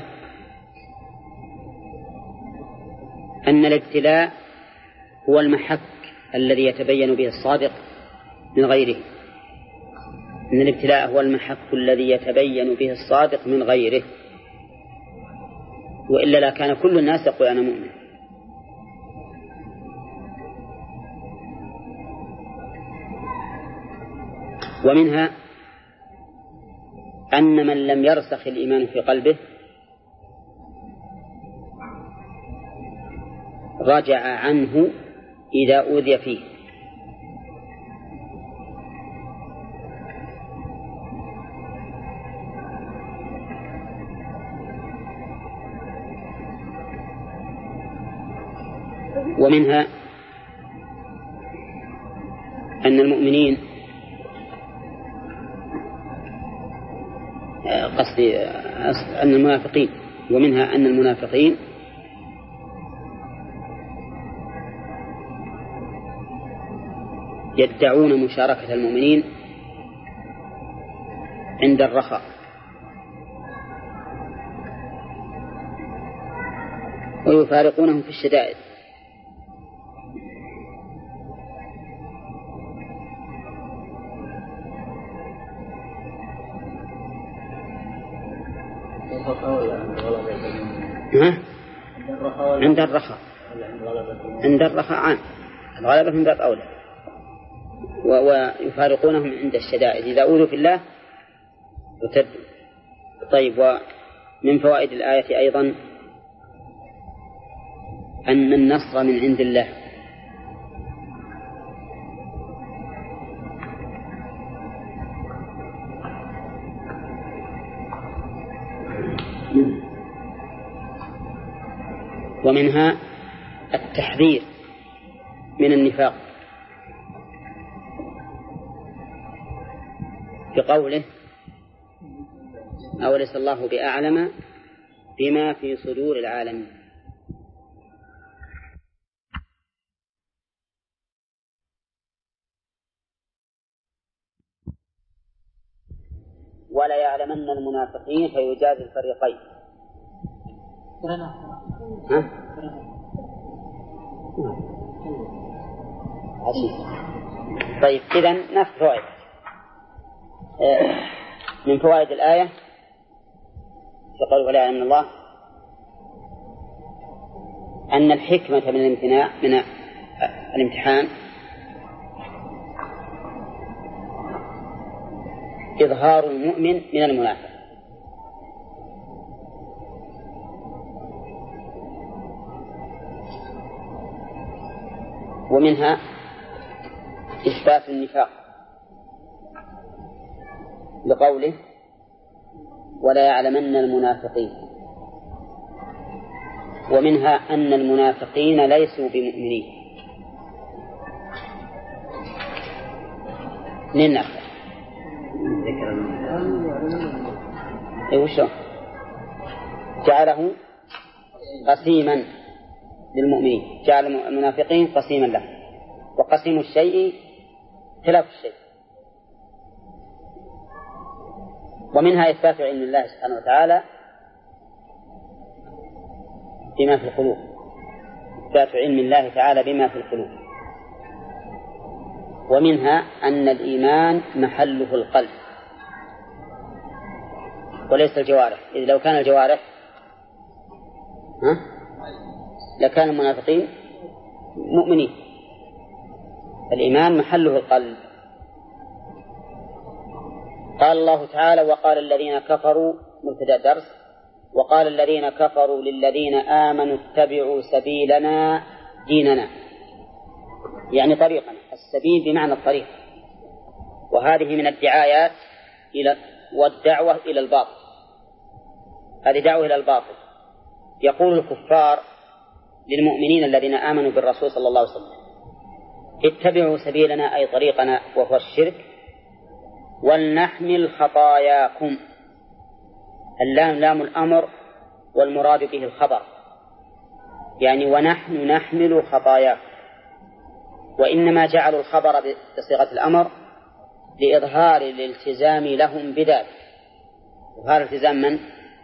أن الابتلاء هو المحك الذي يتبين به الصادق من غيره. أن الابتلاء هو المحك الذي يتبين به الصادق من غيره، وإلا لا كان كل الناس يقول أنا مؤمن. ومنها أن من لم يرسخ الإيمان في قلبه رجع عنه إذا أوذي فيه، ومنها أن المؤمنين قصدي أن المنافقين، ومنها أن المنافقين يدعون مشاركة المؤمنين عند الرخاء، ويفارقونهم في الشدائد. عند الرخاء، عند الرخاء عام، الغلبة من باب أولى، ويفارقونهم عند الشدائد إذا أوذوا في الله ارتدوا. طيب، ومن فوائد الآية أيضا أن النصر من عند الله، ومنها التحذير من النفاق بقوله أوليس الله بأعلم بما في صدور العالمين. ولا يعلمن المنافقين فيجاز الفريقين. طيب، إذن نفس فوائد. من فوائد الآية يقول ولا يعلمن الله أن الحكمة من الامتحان إظهار المؤمن من المنافق، ومنها إثبات النفاق لقوله ولا يعلمن المنافقين، ومنها أن المنافقين ليسوا بمؤمنين. للنفع وشو جعله قسيما للمؤمنين، جعل المنافقين قسيما له، وقسيم الشيء خلاف الشيء. ومنها إثبات علم الله سبحانه وتعالى بما في القلوب، إثبات علم الله تعالى بما في القلوب. ومنها أن الإيمان محله القلب وليس الجوارح، إذ لو كان الجوارح لكان المنافقين مؤمنين. الإيمان محله القلب. قال الله تعالى وقال الذين كفروا، مبتدأ درس، وقال الذين كفروا للذين آمنوا اتبعوا سبيلنا ديننا، يعني طريقنا، السبيل بمعنى الطريق. وهذه من الدعايات والدعوة إلى الباطل، هذه دعوة إلى الباطل. يقول الكفار للمؤمنين الذين آمنوا بالرسول صلى الله عليه وسلم اتبعوا سبيلنا أي طريقنا وهو الشرك، ولنحمل خطاياكم. اللام لام الأمر والمراد به الخبر، يعني ونحن نحمل خطاياكم. وإنما جعلوا الخبر بصيغة الأمر لإظهار الالتزام لهم بذلك. إظهار التزام من؟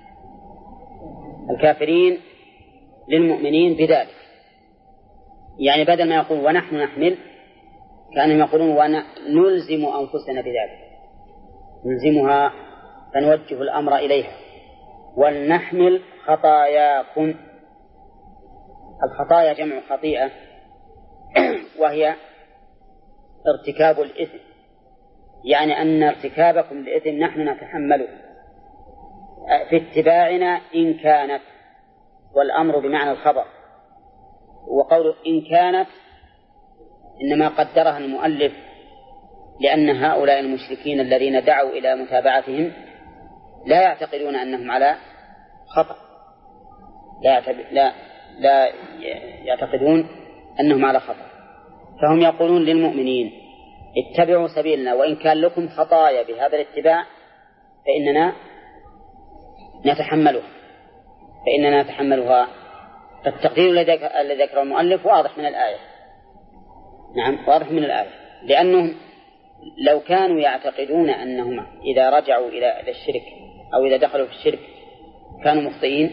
الكافرين للمؤمنين بذلك. يعني بدل ما يقول ونحن نحمل كانهم يقولون ونلزم أنفسنا بذلك، نلزمها فنوجه الأمر إليها. ولنحمل خطاياكم. الخطايا جمع خطيئة، وهي ارتكاب الإثم، يعني أن ارتكابكم للإثم نحن نتحمله في اتباعنا إن كانت، والأمر بمعنى الخبر. وقول إن كانت إنما قدرها المؤلف لأن هؤلاء المشركين الذين دعوا إلى متابعتهم لا يعتقدون أنهم على خطأ، لا يعتقدون أنهم على خطأ، فهم يقولون للمؤمنين اتبعوا سبيلنا وإن كان لكم خطايا بهذا الاتباع فإننا نتحملها، فإننا نتحملها. فالتقدير الذي ذكره المؤلف واضح من الآية. نعم واضح من الآية، لأنهم لو كانوا يعتقدون أنهم إذا رجعوا إلى الشرك أو إذا دخلوا في الشرك كانوا مخطئين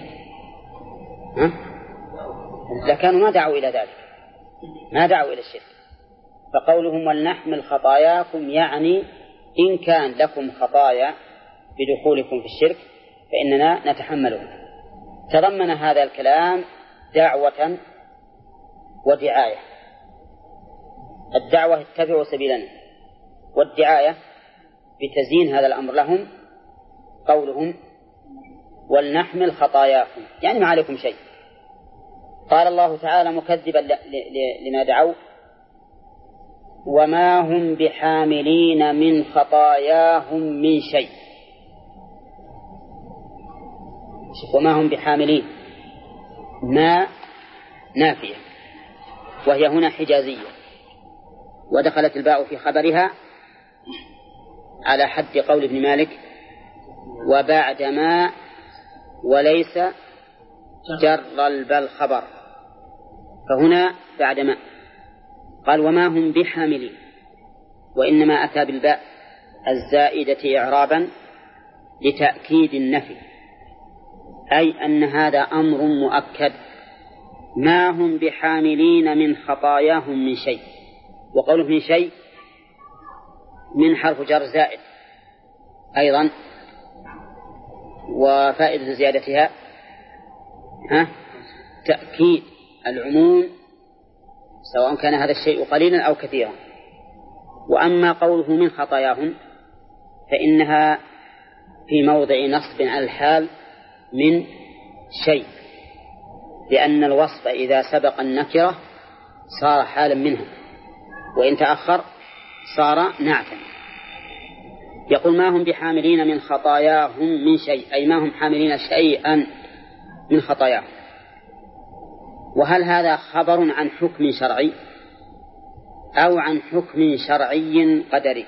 لكانوا ما دعوا إلى ذلك، ما دعوا إلى الشرك. فقولهم ولنحمل خطاياكم يعني إن كان لكم خطايا بدخولكم في الشرك فإننا نتحملها. تضمن هذا الكلام دعوة ودعاية. الدعوة اتبعوا سبيلنا، والدعاية بتزيين هذا الأمر لهم قولهم ولنحمل خطاياكم يعني ما عليكم شيء. قال الله تعالى مكذبا لما دعوا وما هم بحاملين من خطاياهم من شيء. وما هم بحاملين ما نافية وهي هنا حجازية، ودخلت الباء في خبرها على حد قول ابن مالك وبعد ما وليس جر البل خبر، فهنا بعد ما قال وما هم بحاملين، وإنما أتى بالباء الزائدة إعرابا لتأكيد النفي، أي أن هذا أمر مؤكد ما هم بحاملين من خطاياهم من شيء. وقوله من شيء من حرف جر زائد أيضا، وفائدة زيادتها تأكيد العموم سواء كان هذا الشيء قليلا أو كثيرا. وأما قوله من خطاياهم فإنها في موضع نصب على الحال من شيء، لأن الوصف إذا سبق النكرة صار حالا منها، وإن تأخر صار نعتا. يقول ما هم بحاملين من خطاياهم من شيء، أي ما هم حاملين شيئا من خطاياهم. وهل هذا خبر عن حكم شرعي أو عن حكم شرعي قدري؟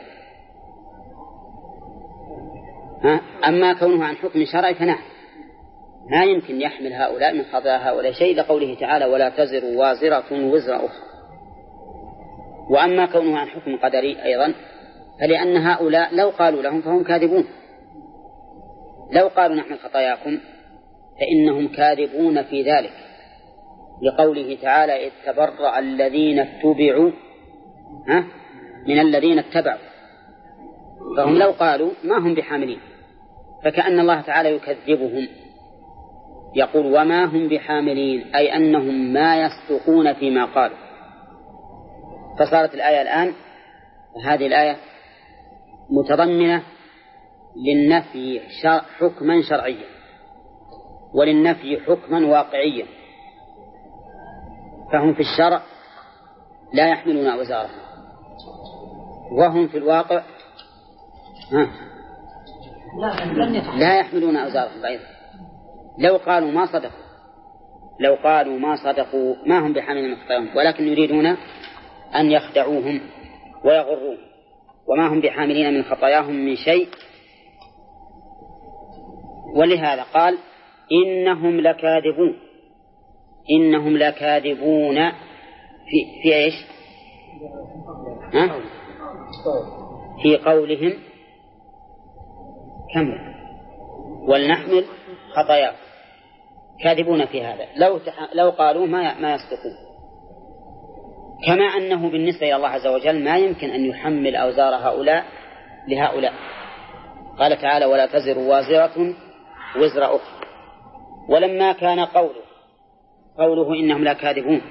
أما كونه عن حكم شرعي فنعم، ما يمكن يحمل هؤلاء من خطايا هؤلاء شيء، لقوله تعالى ولا تزر وازرة وزر أخرى. وأما كونه عن حكم قدري أيضا فلأن هؤلاء لو قالوا لهم فهم كاذبون، لو قالوا نحمل خطاياكم فإنهم كاذبون في ذلك، لقوله تعالى إذ تبرأ الذين اتبعوا من الذين اتبعوا، فهم لو قالوا ما هم بحاملين، فكأن الله تعالى يكذبهم، يقول وما هم بحاملين أي أنهم ما يصدقون فيما قالوا. فصارت الآية الآن هذه الآية متضمنة للنفي حكما شرعيا وللنفي حكما واقعيا، فهم في الشرع لا يحملون أوزارهم، وهم في الواقع لا يحملون أوزارهم أيضا. لو قالوا ما صدقوا ما هم بحاملين من خطاياهم، ولكن يريدون أن يخدعوهم ويغروهم. وما هم بحاملين من خطاياهم من شيء، ولهذا قال إنهم لكاذبون في إيش؟ في قولهم كم ولنحمل خطاياهم، كاذبون في هذا. لو قالوا ما يصدقون. كما أنه بالنسبة إلى الله عز وجل ما يمكن أن يحمل أوزار هؤلاء لهؤلاء. قال تعالى ولا تزر وازرة وزر أخرى. ولما كان قوله إنهم لكاذبون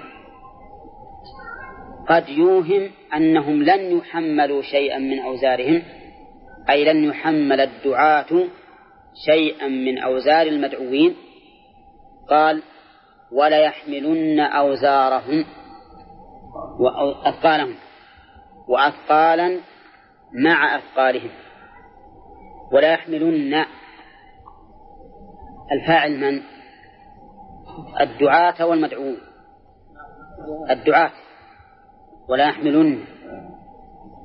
قد يوهم أنهم لن يحملوا شيئا من أوزارهم، أي لن يحمل الدعاة شيئا من أوزار المدعوين. قال ولا يحملن أوزارهم وأثقالهم وأثقالا مع أثقالهم. ولا يحملن الفاعل من؟ الدعاة والمدعوون، الدعاة. ولا يحملن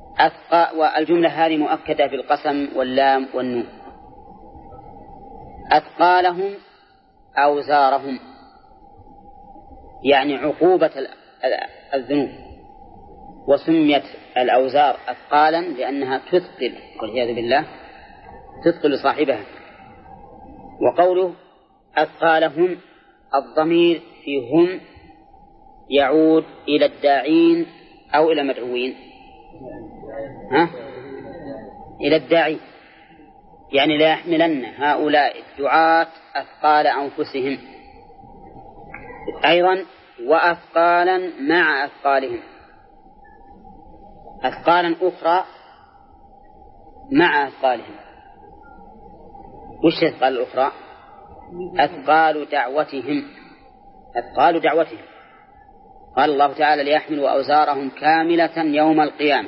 والجملة هذه مؤكدة بالقسم واللام والنون. أثقالهم أوزارهم، يعني عقوبة الذنوب. وسميت الأوزار أثقالا لأنها تثقل والعياذ بالله، تثقل صاحبها. وقوله أثقالهم الضمير فيهم يعود إلى الداعين أو إلى المدعوين؟ إلى الداعي، يعني لا يحملن هؤلاء الدعاة أثقال أنفسهم. أيضا وأثقالا مع أثقالهم، أثقالا أخرى مع أثقالهم. وش أثقال الأخرى؟ أثقال دعوتهم، أثقال دعوتهم. قال الله تعالى ليحملوا أوزارهم كاملة يوم القيامة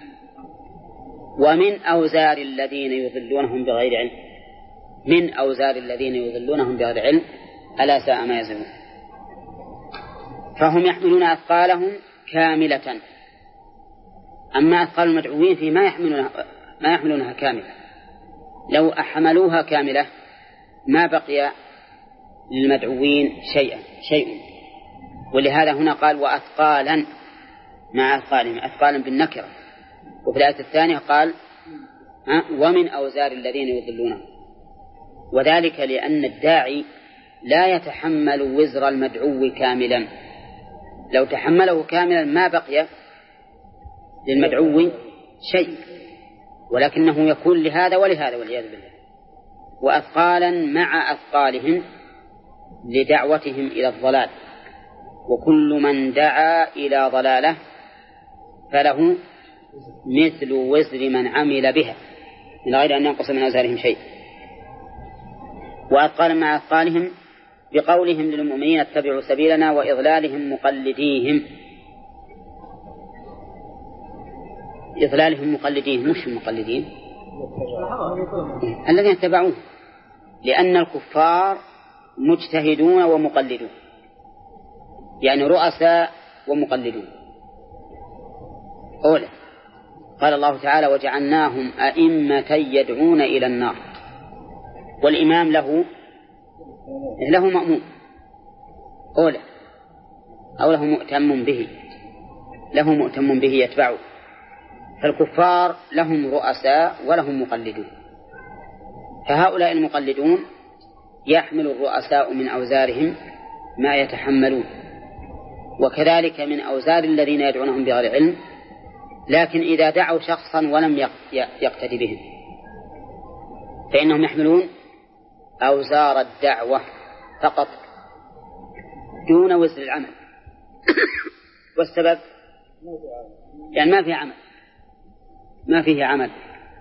ومن أوزار الذين يضلونهم بغير علم، من أوزار الذين يضلونهم بغير علم ألا ساء ما يزرون. فهم يحملون أثقالهم كاملة. أما أثقال المدعوين في ما يحملونها كاملة، لو أحملوها كاملة ما بقي للمدعوين شيء. ولهذا هنا قال وأثقالا مع أثقالهم، أثقالا بالنكرة. وفي الآية الثانية قال ومن أوزار الذين يضلونهم، وذلك لأن الداعي لا يتحمل وزر المدعو كاملا. لو تحمله كاملا ما بقي للمدعو شيء، ولكنه يكون لهذا ولهذا والعياذ بالله. وأثقالا مع أثقالهم لدعوتهم إلى الضلال، وكل من دعا إلى ضلاله فله مثل وزر من عمل بها من غير أن ينقص من أوزارهم شيء. وأثقالا مع أثقالهم بقولهم للمؤمنين اتبعوا سبيلنا وإضلالهم مقلديهم. إضلالهم مقلدين، مش المقلدين الذين اتبعوه، لأن الكفار مجتهدون ومقلدون، يعني رؤساء ومقلدون. أولا قال الله تعالى وجعلناهم أئمة يدعون إلى النار، والإمام له مأموم أولا، أو له مؤتم به، له مؤتم به يتبعه. فالكفار لهم رؤساء ولهم مقلدون، فهؤلاء المقلدون يحمل الرؤساء من أوزارهم ما يتحملون، وكذلك من أوزار الذين يدعونهم بغير علم، لكن إذا دعوا شخصا ولم يقتدي بهم فإنهم يحملون أوزار الدعوة فقط دون وزر العمل. والسبب يعني ما فيه عمل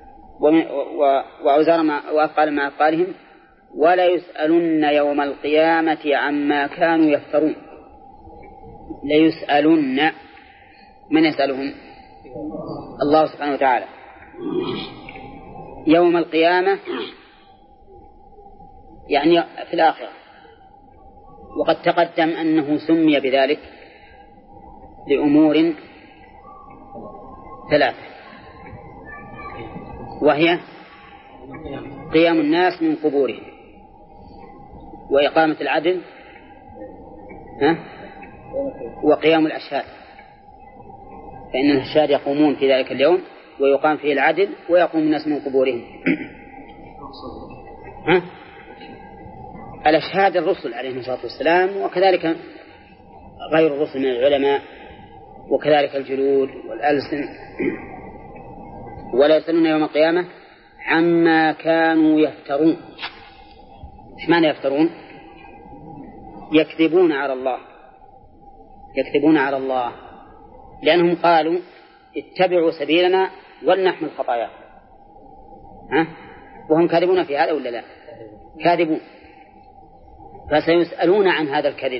وأوزار وأثقال مع أثقالهم ولا يسألن يوم القيامة عما كانوا يفترون. لا يسألن، من يسألهم؟ الله سبحانه وتعالى يوم القيامة، يعني في الآخرة. وقد تقدم أنه سمي بذلك لأمور ثلاثة، وهي قيام الناس من قبورهم، وإقامة العدل، وقيام الأشهاد، فإن الأشهاد يقومون في ذلك اليوم ويقام فيه العدل ويقوم الناس من قبورهم. الأشهاد الرسل عليهم الصلاة والسلام، وكذلك غير الرسل من العلماء، وكذلك الجلود والألسن. ولا يسألون يوم القيامة عما كانوا يفترون. إيش معنى يفترون؟ يكذبون على الله، لأنهم قالوا اتبعوا سبيلنا ولنحمل خطاياكم. وهم كاذبون في هذا ولا لا؟ كاذبون، فسيسألون عن هذا الكذب.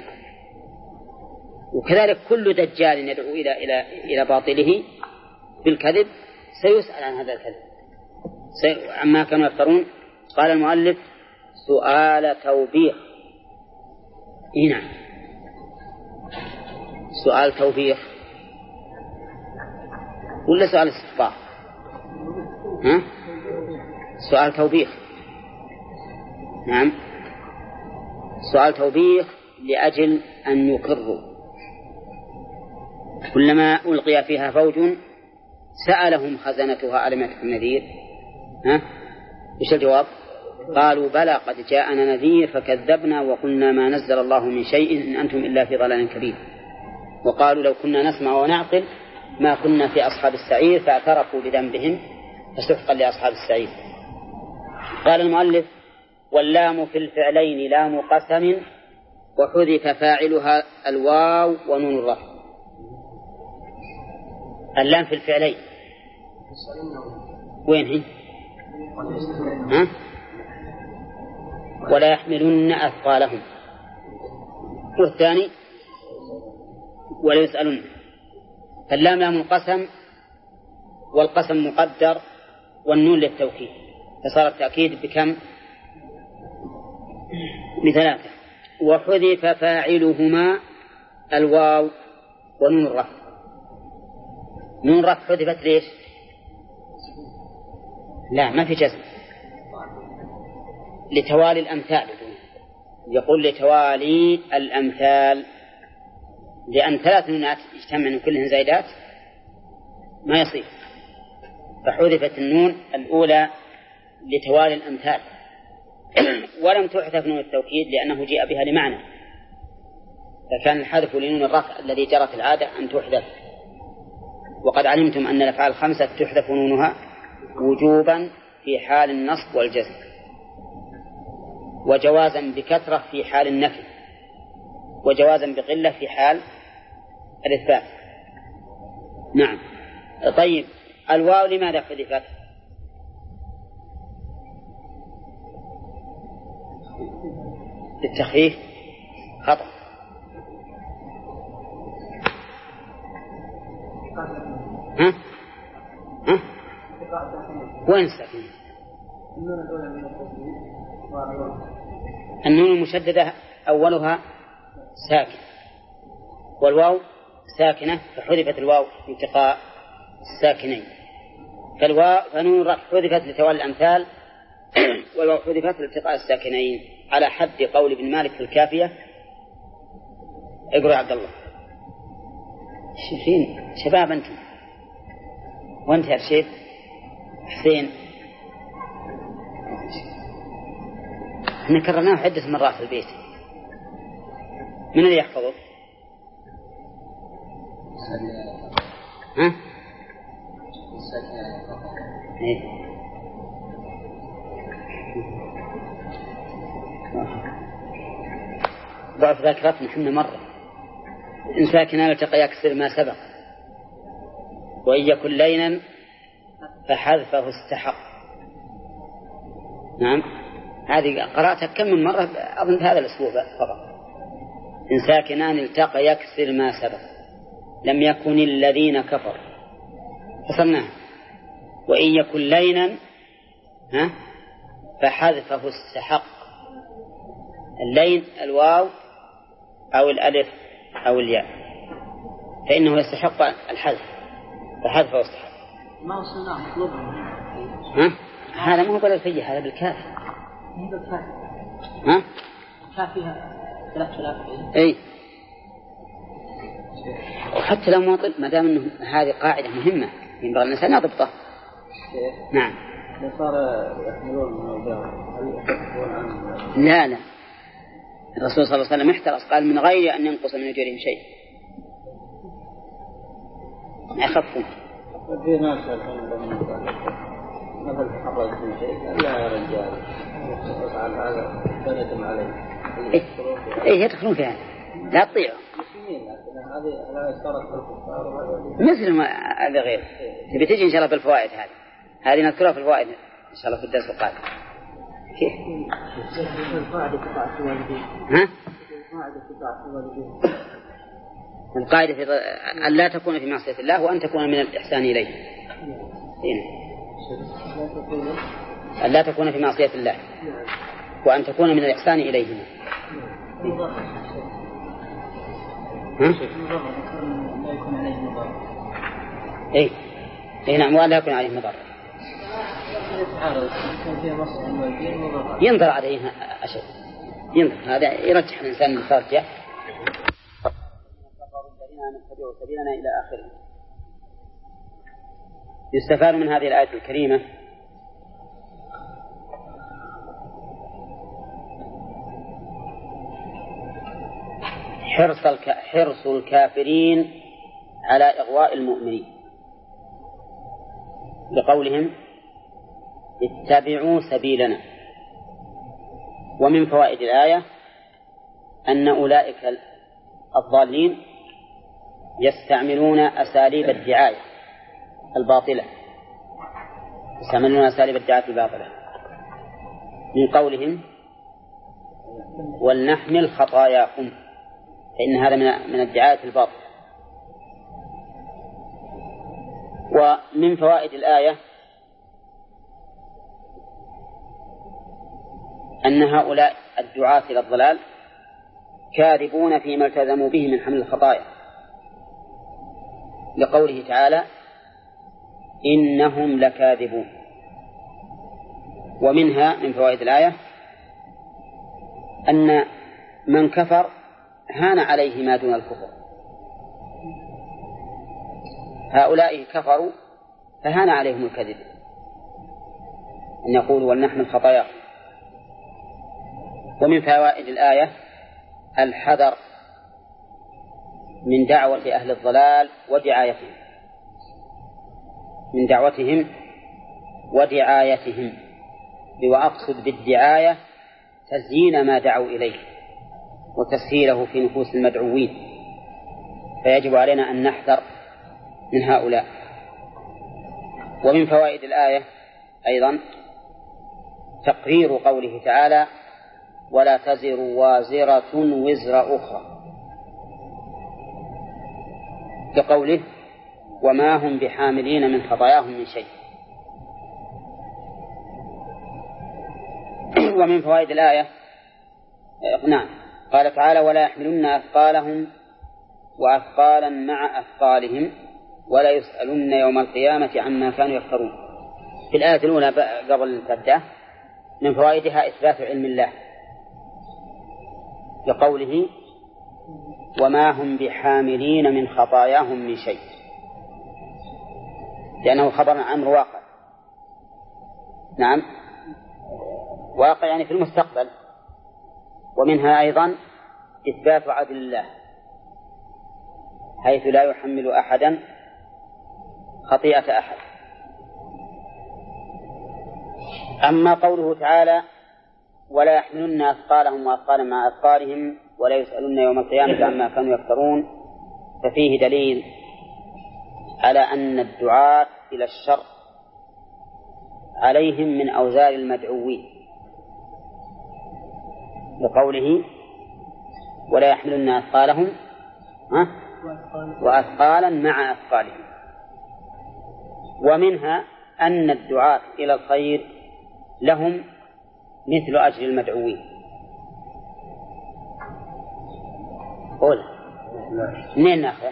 وكذلك كل دجال يدعو إلى باطله بالكذب سيسأل عن هذا الكذب عما كانوا يفترون. قال المؤلف سؤال توبيخ. نعم، سؤال توبيخ ولا سؤال استخبار؟ سؤال توبيخ. نعم، سؤال توبيخ لأجل أن يقروا. كلما ألقي فيها فوج سألهم خزنتها ألم يأتكم نذير؟ إيش الجواب؟ قالوا بلى قد جاءنا نذير فكذبنا وقلنا ما نزل الله من شيء إن أنتم إلا في ضلال كبير. وقالوا لو كنا نسمع ونعقل ما كنا في أصحاب السعير فاعترفوا بذنبهم فسحقا لأصحاب السعير. قال المؤلف: واللام في الفعلين لام قسم وحذف فاعلها الواو ونون الرفع. اللام في الفعلين وين هي؟ ولا يحملن أثقالهم، والثاني ولا يسألن. فاللام لام القسم والقسم مقدر والنون للتوكيد، فصار التأكيد بكم؟ بثلاثة. وحذف فاعلهما الواو ونون الرفع. نون الرفع حذفت ليش؟ لا، ما في جزم، لتوالي الأمثال. يقول لتوالي الأمثال، لأن 3 نونات يجتمع من كلهن زائدات ما يصير، فحذفت النون الأولى لتوالي الأمثال. ولم تحذف نون التوكيد لأنه جاء بها لمعنى، فكان الحذف لنون الرفع الذي جرت العادة أن تحذف. وقد علمتم أن الأفعال 5 تحذف نونها وجوبا في حال النصب والجزم، وجوازا بكثرة في حال النفي، وجوازا بقلة في حال الإثبات. نعم. طيب، الواو لماذا حذفت؟ للتخفيف. خطأ. وين الساكنة؟ النون المشددة أولها ساكن والواو ساكنة، فحذفت الواو لالتقاء الساكنين. فنون الرفع حذفت لتوالي الأمثال، والواو حذفت لالتقاء الساكنين، على حد قول ابن مالك في الكافية. اقرأ يا عبد الله. شايفين شباب أنتم، وأنت يا رشيد حسين، احنا كررناه عدة مرات في البيت. من اللي يحفظه؟ إيه؟ ضعف ذاكرتنا حنا مرة. إن ساكنا التقى يكسر ما سبق، وإن يكن لينا فحذفه استحق. نعم، هذه قرأتها كم من مرة أظن هذا الأسبوع فقط. إن ساكنان التقى يكسر ما سبق لم يكن الذين كفروا، فصلناها. وإن يكن لينا فحذفه استحق. اللين الواو أو الألف أو الياء، فإنه يستحق الحذف، فحذفه استحق. ما وصلناه مطلوب. هذا مو بالفية، هذا بالكاف. مو بالكاف. كاف فيها 3000. أي. وحتى لو ما دام إنه هذه قاعدة مهمة ينبغي الإنسان يضبطها. نعم. صار يحملون لا لا، الرسول صلى الله عليه وسلم احترس، قال من غير أن ينقص من أجورهم شيء، ما يخفون. في ناس مثل تحرج من شيء لا يا رجال وفعل هذا فندم عليه. إيه يدخلون فيها، لا تطيعوا. مثل ما هذا غير. تبي تجي إن شاء الله بالفوائد هذه نذكرها في الفوائد إن شاء الله في الدرس القادم. كيف؟ القاعدة في أن لا تكون في معصية الله وأن تكون من الإحسان إليه. أن لا تكون في معصية الله وأن تكون من الإحسان إليه. إيه نعم، وأن لا يكون عليه مضر. ينظر عليه أشد، ينظر هذا يرجح الإنسان من ترجح نتبع سبيلنا إلى آخره. يستفاد من هذه الآية الكريمة حرص الكافرين على إغواء المؤمنين، لقولهم اتبعوا سبيلنا. ومن فوائد الآية أن أولئك الضالين يستعملون أساليب الدعاية الباطلة، من قولهم ولنحمل خطاياكم، فإن هذا من الدعاية الباطلة. ومن فوائد الآية أن هؤلاء الدعاة إلى الضلال كاذبون فيما التزموا به من حمل الخطايا، لقوله تعالى إنهم لكاذبون. ومنها من فوائد الآية أن من كفر هان عليه ما دون الكفر، هؤلاء كفروا فهان عليهم الكذب أن يقولوا ولنحمل خطاياهم. ومن فوائد الآية الحذر من دعوة أهل الضلال ودعايتهم، من دعوتهم ودعايتهم، وأقصد بالدعاية تزيين ما دعوا إليه وتسهيله في نفوس المدعوين، فيجب علينا أن نحذر من هؤلاء. ومن فوائد الآية أيضا تقرير قوله تعالى ولا تزر وازرة وزر أخرى، كقوله وما هم بحاملين من خطاياهم من شيء. ومن فوائد الآية قال تعالى ولا يحملن أثقالهم وأثقالا مع أثقالهم ولا يسألن يوم القيامة عما كانوا يفترون. في الآية الأولى قبل أن تبدأ من فوائدها إثبات علم الله، لقوله وما هم بحاملين من خطاياهم من شيء، لأنه خبر عن أمر واقع. نعم، واقع يعني في المستقبل. ومنها أيضا إثبات عدل الله، حيث لا يحمل أحدا خطيئة أحد. أما قوله تعالى ولا يحملن أثقالهم وأثقالا مع أثقالهم ولا يسألن يوم القيامة عما كانوا يفترون، ففيه دليل على أن الدعاة إلى الشر عليهم من أوزار المدعوين، لقوله ولا يحملن أثقالهم وأثقالا مع أثقالهم. ومنها أن الدعاة إلى الخير لهم مثل أجر المدعوين. قول منين نأخذ؟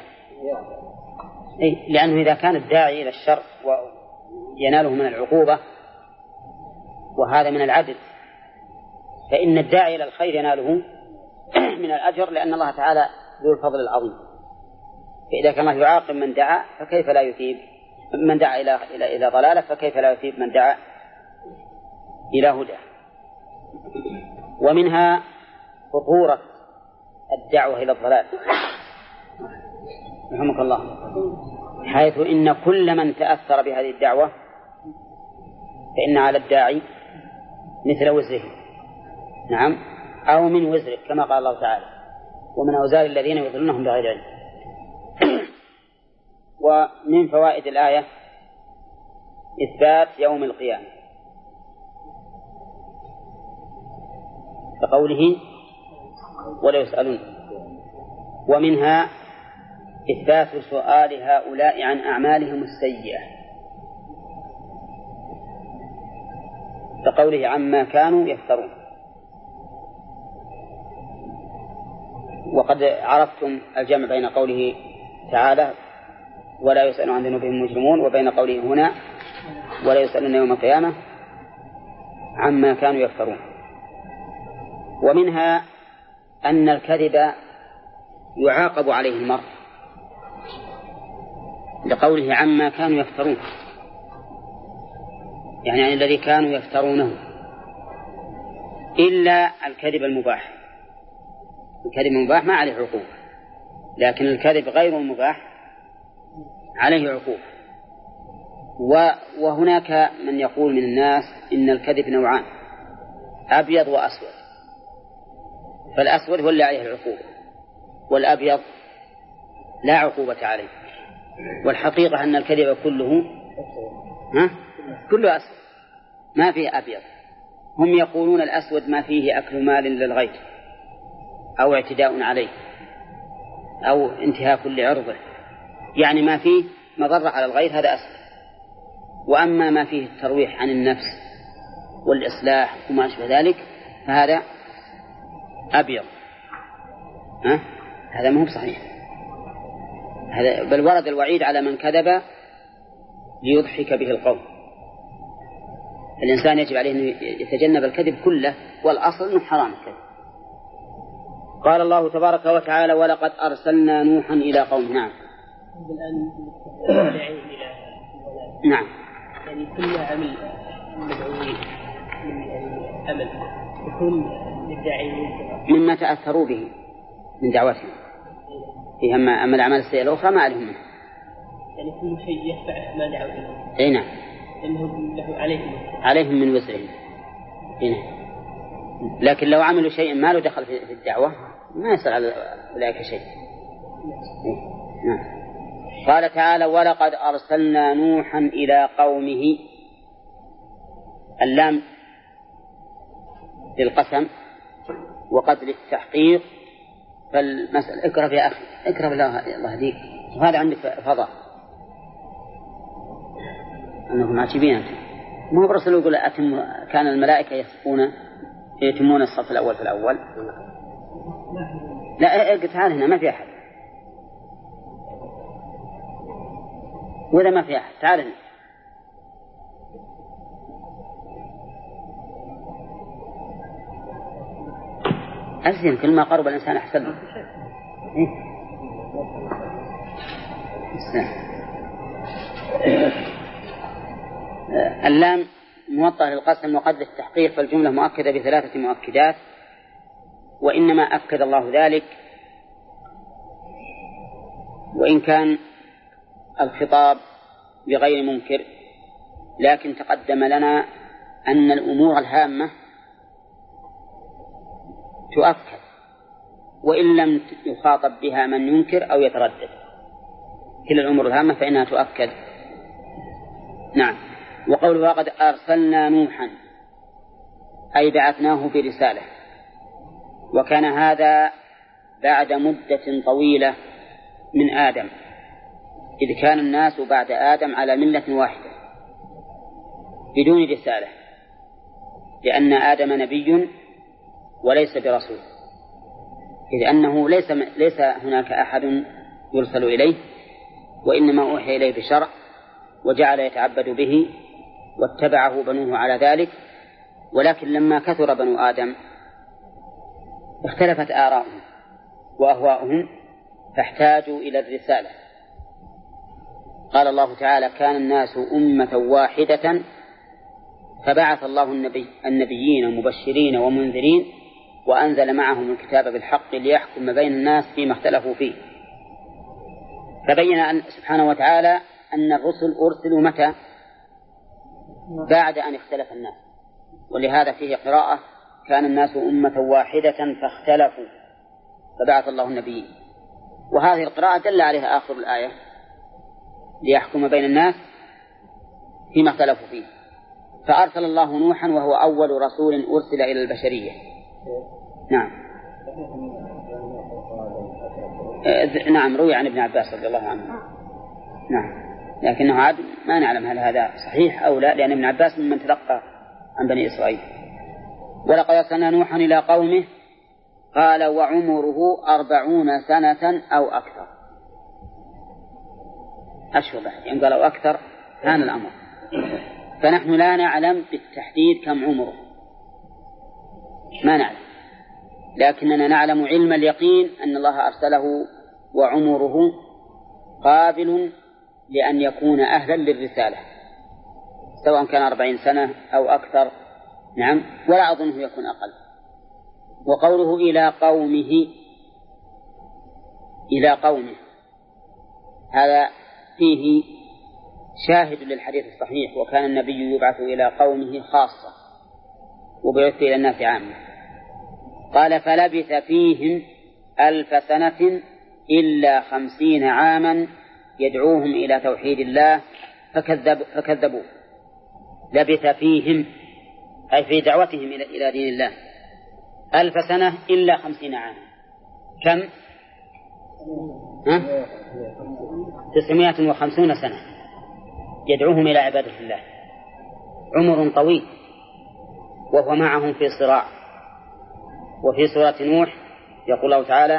لأنه إذا كان الداعي إلى الشر ويناله من العقوبة وهذا من العدل، فإن الداعي إلى الخير يناله من الأجر، لأن الله تعالى ذو الفضل العظيم. فإذا كان الله يعاقب من دعا فكيف لا يثيب من دعا إلى ضلالة، فكيف لا يثيب من دعا إلى هدى. ومنها خطورة الدعوة إلى الضلال رحمك الله، حيث إن كل من تأثر بهذه الدعوة فإن على الداعي مثل وزره، نعم، أو من وزره، كما قال الله تعالى ومن أوزار الذين يضلونهم بغير علم. ومن فوائد الآية إثبات يوم القيامة، كقوله ولا يسألون. ومنها إثبات سؤال هؤلاء عن أعمالهم السيئة، كقوله عما كانوا يفترون. وقد عرفتم الجمع بين قوله تعالى ولا يسأل عن ذنوبهم المجرمون وبين قوله هنا ولا يسألون يوم القيامة، عما كانوا يفترون. ومنها أن الكذب يعاقب عليه المرء لقوله عما كانوا يفترون، يعني الذي كانوا يفترونه، إلا الكذب المباح. الكذب المباح ما عليه عقوبة، لكن الكذب غير المباح عليه عقوبة. وهناك من يقول من الناس إن الكذب نوعان، أبيض وأسود، فالأسود هو اللي عليه العقوبة، والأبيض لا عقوبة عليه. والحقيقة أن الكذب كله أسود، ما فيه أبيض. هم يقولون الأسود ما فيه أكل مال للغير أو اعتداء عليه أو انتهاك لعرضه، يعني ما فيه مضرة على الغير، هذا أسود. وأما ما فيه الترويح عن النفس والإصلاح وما أشبه ذلك فهذا أبيض. هذا ما هو صحيح، هذا بل ورد الوعيد على من كذب ليضحك به القوم. الإنسان يجب عليه أن يتجنب الكذب كله، والأصل أنه حرام الكذب. قال الله تبارك وتعالى ولقد أرسلنا نوحا إلى قومه. نعم يعني كل عمل مدعوين من عمل يكون للداعين مما تأثروا به من دعوتهم، في أما الأعمال السيئة الأخرى ما عليهم منه، يعني كل شيء يتبع ما دعوا إليه. أي نعم، إنهم له عليهم من وزرهم. لكن لو عملوا شيء ما له دخل في الدعوة ما يصل على أولئك شيء. نعم. قال تعالى ولقد أرسلنا نوحا إلى قومه. اللام للقسم وقد للتحقيق، فالمسألة اقرأ يا أخي، اقرأ الله يهديك، وهذا عندك فضاء أنهم عجيبين. ما هو برسل يقول كان الملائكة يتمون الصف الأول في الأول. لا تعال هنا ما في أحد، وإذا ما في أحد تعال هنا. أزين كل ما قرب الإنسان أحسن له. اللام موطأ للقسم وقد للتحقيق، فالجملة مؤكدة بثلاثة مؤكدات، وإنما أكد الله ذلك وإن كان الخطاب بغير منكر، لكن تقدم لنا أن الأمور الهامة تؤكد وإن لم يخاطب بها من ينكر أو يتردد. كل الأمور الهامة فإنها تؤكد. نعم. وقوله وقد أرسلنا نوحا أي بعثناه برسالة، وكان هذا بعد مدة طويلة من آدم، إذ كان الناس بعد آدم على ملة واحدة بدون رسالة، لأن آدم نبي وليس برسول، إذ أنه ليس هناك أحد يرسل إليه، وإنما أوحي إليه بشرع وجعل يتعبد به واتبعه بنوه على ذلك. ولكن لما كثر بنو آدم اختلفت آراؤهم وأهواؤهم فاحتاجوا إلى الرسالة. قال الله تعالى كان الناس أمة واحدة فبعث الله النبيين مبشرين ومنذرين وأنزل معهم الكتاب بالحق ليحكم بين الناس فيما اختلفوا فيه. فبين أن سبحانه وتعالى أن الرسل أرسلوا متى؟ بعد أن اختلف الناس، ولهذا فيه قراءة كان الناس أمة واحدة فاختلفوا فبعث الله النبيين، وهذه القراءة دل عليها آخر الآية ليحكم بين الناس فيما اختلفوا فيه. فأرسل الله نوحا وهو أول رسول أرسل إلى البشرية. نعم. نعم روي عن ابن عباس رضي الله عنه. نعم، لكنه عاد ما نعلم هل هذا صحيح أو لا، لأن ابن عباس ممن تلقى عن بني إسرائيل. ولقد أرسلنا نوحا إلى قومه قال وعمره 40 سنة أو أكثر. أشهر يعني قالوا أكثر كان الأمر، فنحن لا نعلم بالتحديد كم عمره، ما نعلم، لكننا نعلم علم اليقين أن الله أرسله وعمره قابل لأن يكون أهلا للرسالة، سواء كان 40 سنة أو أكثر. نعم، ولا أظنه يكون أقل. وقوله إلى قومه هذا فيه شاهد للحديث الصحيح: وكان النبي يبعث إلى قومه خاصة وبعث إلى الناس عامة. قال: فلبث فيهم 1000 سنة إلا 50 عاما يدعوهم إلى توحيد الله فكذبوا. لبث فيهم أي في دعوتهم إلى دين الله 1000 سنة إلا 50 عاما. كم؟ 950 سنة يدعوهم إلى عبادة الله، عمر طويل، وهو معهم في صراع. وفي سورة نوح يقول الله تعالى: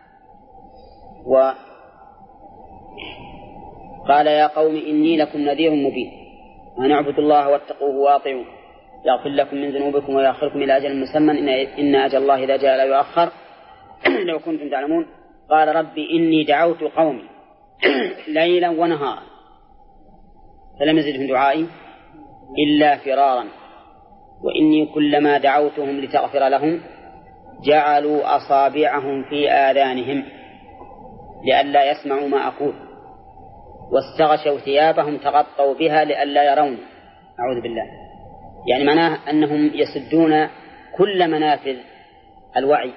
وقال يا قوم إني لكم نذير مبين أن اعبدوا الله واتقوه وأطيعوه يغفر لكم من ذنوبكم ويأخركم إلى أجل مسمى إن أجل الله إذا جاء لا يؤخر لو كنتم تعلمون. قال ربي إني دعوت قومي ليلا ونهارا فلم يزدهم دعائي إلا فرارا وإني كلما دعوتهم لتغفر لهم جعلوا أصابعهم في آذانهم لئلا يسمعوا ما أقول واستغشوا ثيابهم تغطوا بها لئلا يرون. أعوذ بالله. يعني معناه أنهم يسدون كل منافذ الوعي،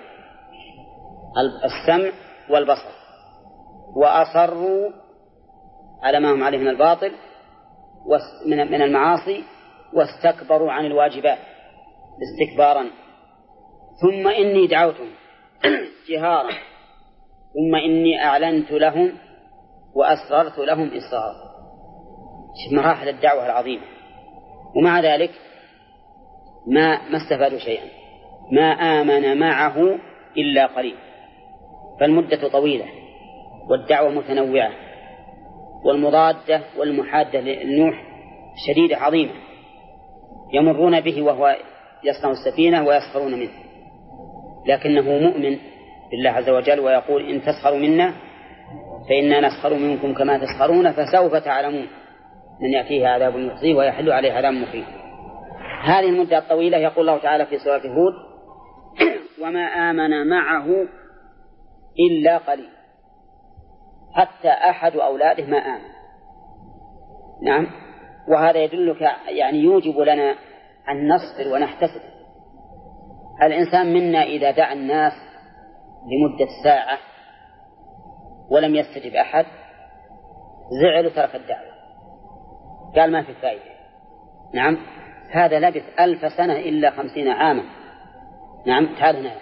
السمع والبصر، وأصروا على ما هم عليه من الباطل من المعاصي، واستكبروا عن الواجبات استكبارا. ثم إني دعوتهم جهارا ثم إني أعلنت لهم وأسررت لهم إسرارا. مراحل الدعوة العظيمة، ومع ذلك ما استفادوا شيئا، ما آمن معه إلا قليل. فالمدة طويلة والدعوة متنوعة والمضادة والمحادة للنوح شديدة عظيمة، يمرون به وهو يصنع السفينة ويسخرون منه، لكنه مؤمن بالله عز وجل ويقول إن تسخروا منا فإنا نسخر منكم كما تسخرون فسوف تعلمون من يأتيه عذاب يخزيه ويحل عليه عذاب مقيم. هذه المدة الطويلة يقول الله تعالى في سورة هود وما آمن معه إلا قليل، حتى أحد أولاده ما آمن. نعم، وهذا يدلك يعني يوجب لنا أن نصبر ونحتسب. الإنسان منا إذا دعا الناس لمدة ساعة ولم يستجب أحد زعل وترك الدعوة، قال ما في فائدة. نعم، هذا لبث 1000 سنة إلا 50 عاما. نعم، تعال هنا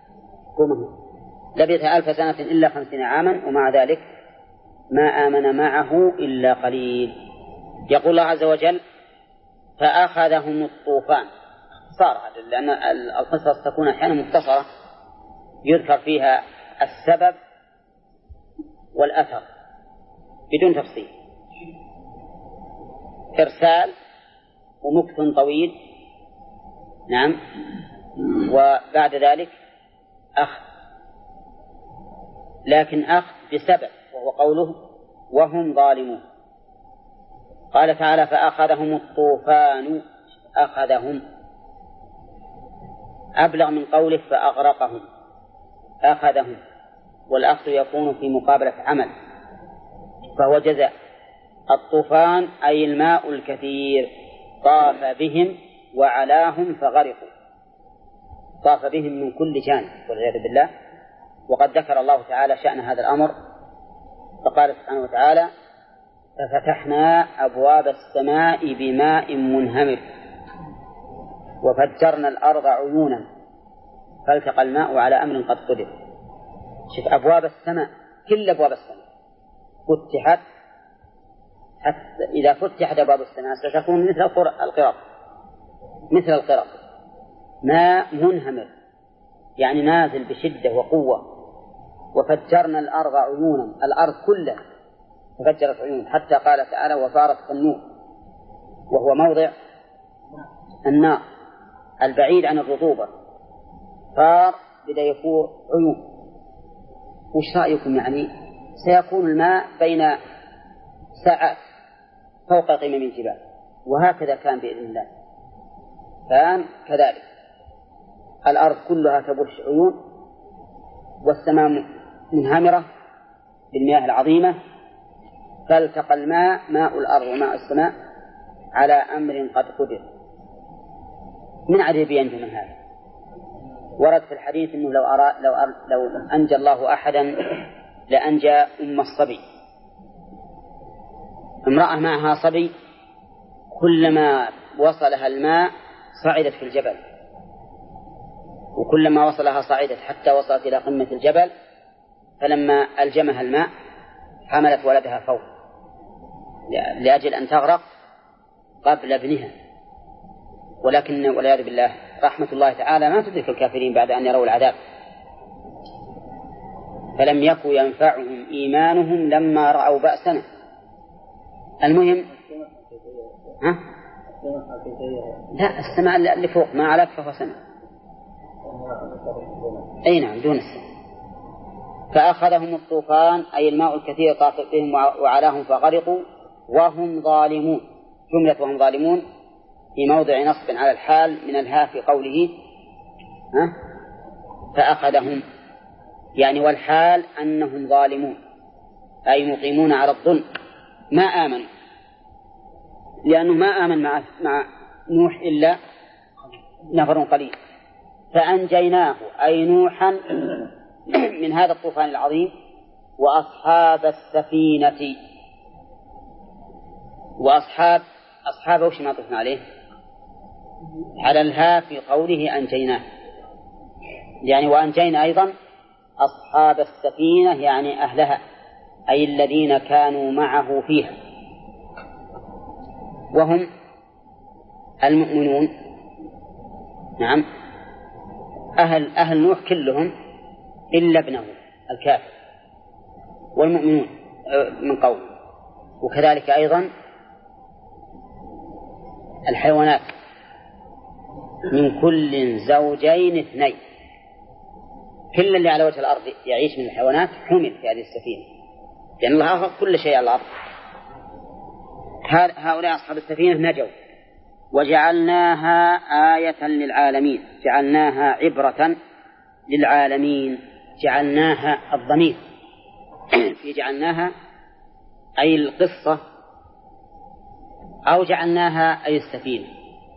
لبث 1000 سنة إلا 50 عاما ومع ذلك ما آمن معه إلا قليل. يقول الله عز وجل فأخذهم الطوفان. صار لأن القصص تكون أحيانا مختصرة يذكر فيها السبب والأثر بدون تفصيل، إرسال ومكث طويل. نعم، وبعد ذلك أخذ، لكن أخذ بسبب وهو قوله وهم ظالمون. قال تعالى فأخذهم الطوفان، أخذهم أبلغ من قوله فأغرقهم، أخذهم، والأخذ يكون في مقابلة عمل فهو جزاء. الطوفان أي الماء الكثير طاف بهم وعلاهم فغرقوا، طاف بهم من كل جانب والعياذ بالله. وقد ذكر الله تعالى شأن هذا الأمر فقال سبحانه وتعالى ففتحنا أبواب السماء بماء منهمر وفجرنا الأرض عيونا فالتقى الماء على أمر قد قدر. شوف أبواب السماء، كل أبواب السماء فتحت، حتى إذا فتحت أبواب السماء ستكون مثل القرب، مثل القرب، ماء منهمر يعني نازل بشدة وقوة. وفجرنا الأرض عيونا، الأرض كلها تفجرت عيون، حتى قال تعالى وفارت النور، وهو موضع النار البعيد عن الرطوبة، صار بدأ يفور عيون. وش رأيكم؟ يعني سيكون الماء بين ساعات فوق قمم الجبال، وهكذا كان بإذن الله. كان كذلك، الأرض كلها تبش عيون، والسماء منهمرة بالمياه العظيمة، فالتقى الماء، ماء الأرض وماء السماء، على أمر قد قدر. من عجب ينجو من هذا؟ ورد في الحديث أنه لو أنجى الله أحدا لأنجى أم الصبي. امرأة معها صبي، كلما وصلها الماء صعدت في الجبل، وكلما وصلها صعدت حتى وصلت إلى قمة الجبل، فلما ألجمها الماء حملت ولدها فوق لأجل أن تغرق قبل ابنها. ولكن والعياذ بالله رحمة الله تعالى ما تدرك الكافرين بعد أن يروا العذاب. فلم يكن ينفعهم إيمانهم لما رأوا بأسنا. المهم لا، السماء اللي فوق ما عليك فهو سماء. أي نعم، دون السماء. فأخذهم الطوفان، أي الماء الكثير طاف بهم وعلاهم فغرقوا وهم ظالمون. جملة وهم ظالمون في موضع نصب على الحال من الها في قوله فأخذهم، يعني والحال أنهم ظالمون، أي مقيمون على الظلم، ما آمنوا، لأنه ما آمن مع نوح إلا نفر قليل. فأنجيناه أي نوحا من هذا الطوفان العظيم، وأصحاب السفينة. أصحاب وش ما طفنا عليه على الها في قوله أنجيناه، يعني وأنجينا أيضا أصحاب السفينة، يعني أهلها، أي الذين كانوا معه فيها، وهم المؤمنون. نعم، أهل نوح كلهم إلا ابنه الكافر، والمؤمنون من قوم. وكذلك أيضا الحيوانات، من كل زوجين اثنين، كل اللي على وجه الأرض يعيش من الحيوانات حمل في هذه السفينة، لأن الله أخذ كل شيء على الأرض. هؤلاء أصحاب السفينة نجوا. وجعلناها آية للعالمين، جعلناها عبرة للعالمين. جعلناها الضمير في جعلناها أي القصة، أو جعلناها أي السفينة.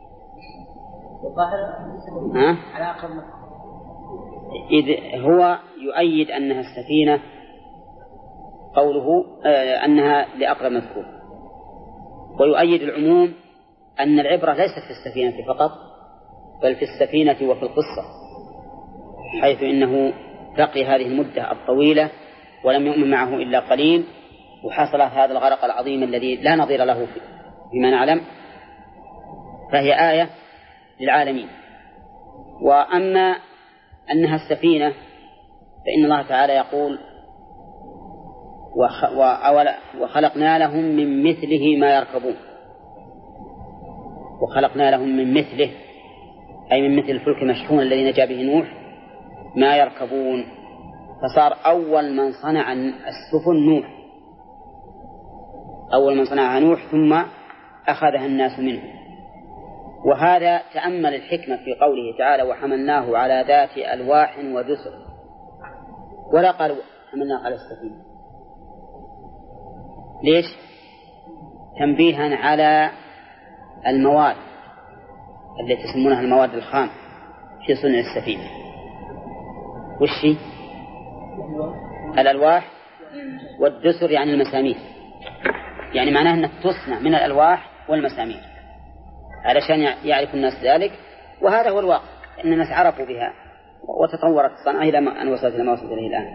إذ هو يؤيد أنها السفينة قوله أنها لأقرب مذكور، ويؤيد العموم أن العبرة ليست في السفينة فقط، بل في السفينة وفي القصة، حيث إنه بقي هذه المدة الطويلة ولم يؤمن معه إلا قليل، وحصل هذا الغرق العظيم الذي لا نظير له فيما نعلم، فهي آية للعالمين. وأما أنها السفينة فإن الله تعالى يقول وخلقنا لهم من مثله ما يركبون. وخلقنا لهم من مثله أي من مثل الفلك المشحون الذي نجا به نوح ما يركبون، فصار أول من صنع السفن نوح، أول من صنعها نوح، ثم أخذها الناس منه. وهذا تأمل الحكمة في قوله تعالى وحملناه على ذات ألواح ودسر، ولا قال حملناه على السفينة. ليش؟ تنبيها على المواد التي تسمونها المواد الخام في صنع السفينة. وش الألواح والدسر؟ يعني المسامير، يعني معناه أنك تصنع من الألواح والمسامير علشان يعرف الناس ذلك. وهذا هو الواقع، أن الناس عرفوا بها وتطورت الصنعة إلى أن وصلت إلى ما وصلت إليه الآن.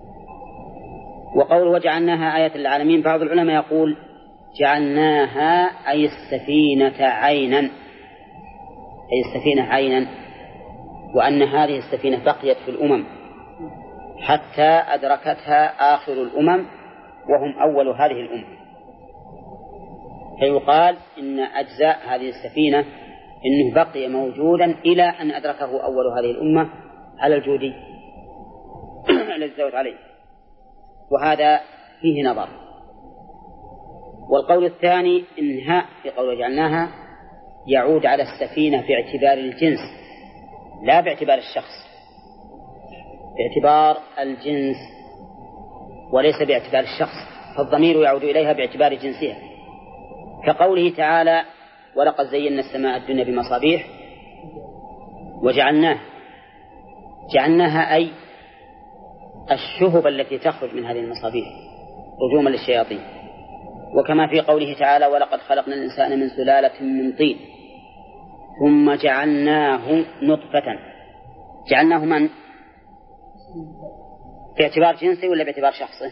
وقول وجعلناها آية للعالمين، بعض العلماء يقول جعلناها أي السفينة عينا، أي السفينة عينا، وأن هذه السفينة بقيت في الأمم حتى أدركتها آخر الأمم وهم أول هذه الأمة. فيقال إن أجزاء هذه السفينة إنه بقي موجودا إلى أن أدركه أول هذه الأمة على الجودي الذي استوت عليه، وهذا فيه نظر. والقول الثاني إنها في قول جعلناها يعود على السفينة باعتبار الجنس لا باعتبار الشخص، باعتبار الجنس وليس باعتبار الشخص، فالضمير يعود إليها باعتبار جنسها، كقوله تعالى ولقد زينا السماء الدنيا بمصابيح جعلناها أي الشهب التي تخرج من هذه المصابيح رجوما للشياطين. وكما في قوله تعالى ولقد خلقنا الإنسان من سلالة من طين ثم جعلناه نطفة. جعلناه من؟ باعتبار جنسه ولا باعتبار شخصه؟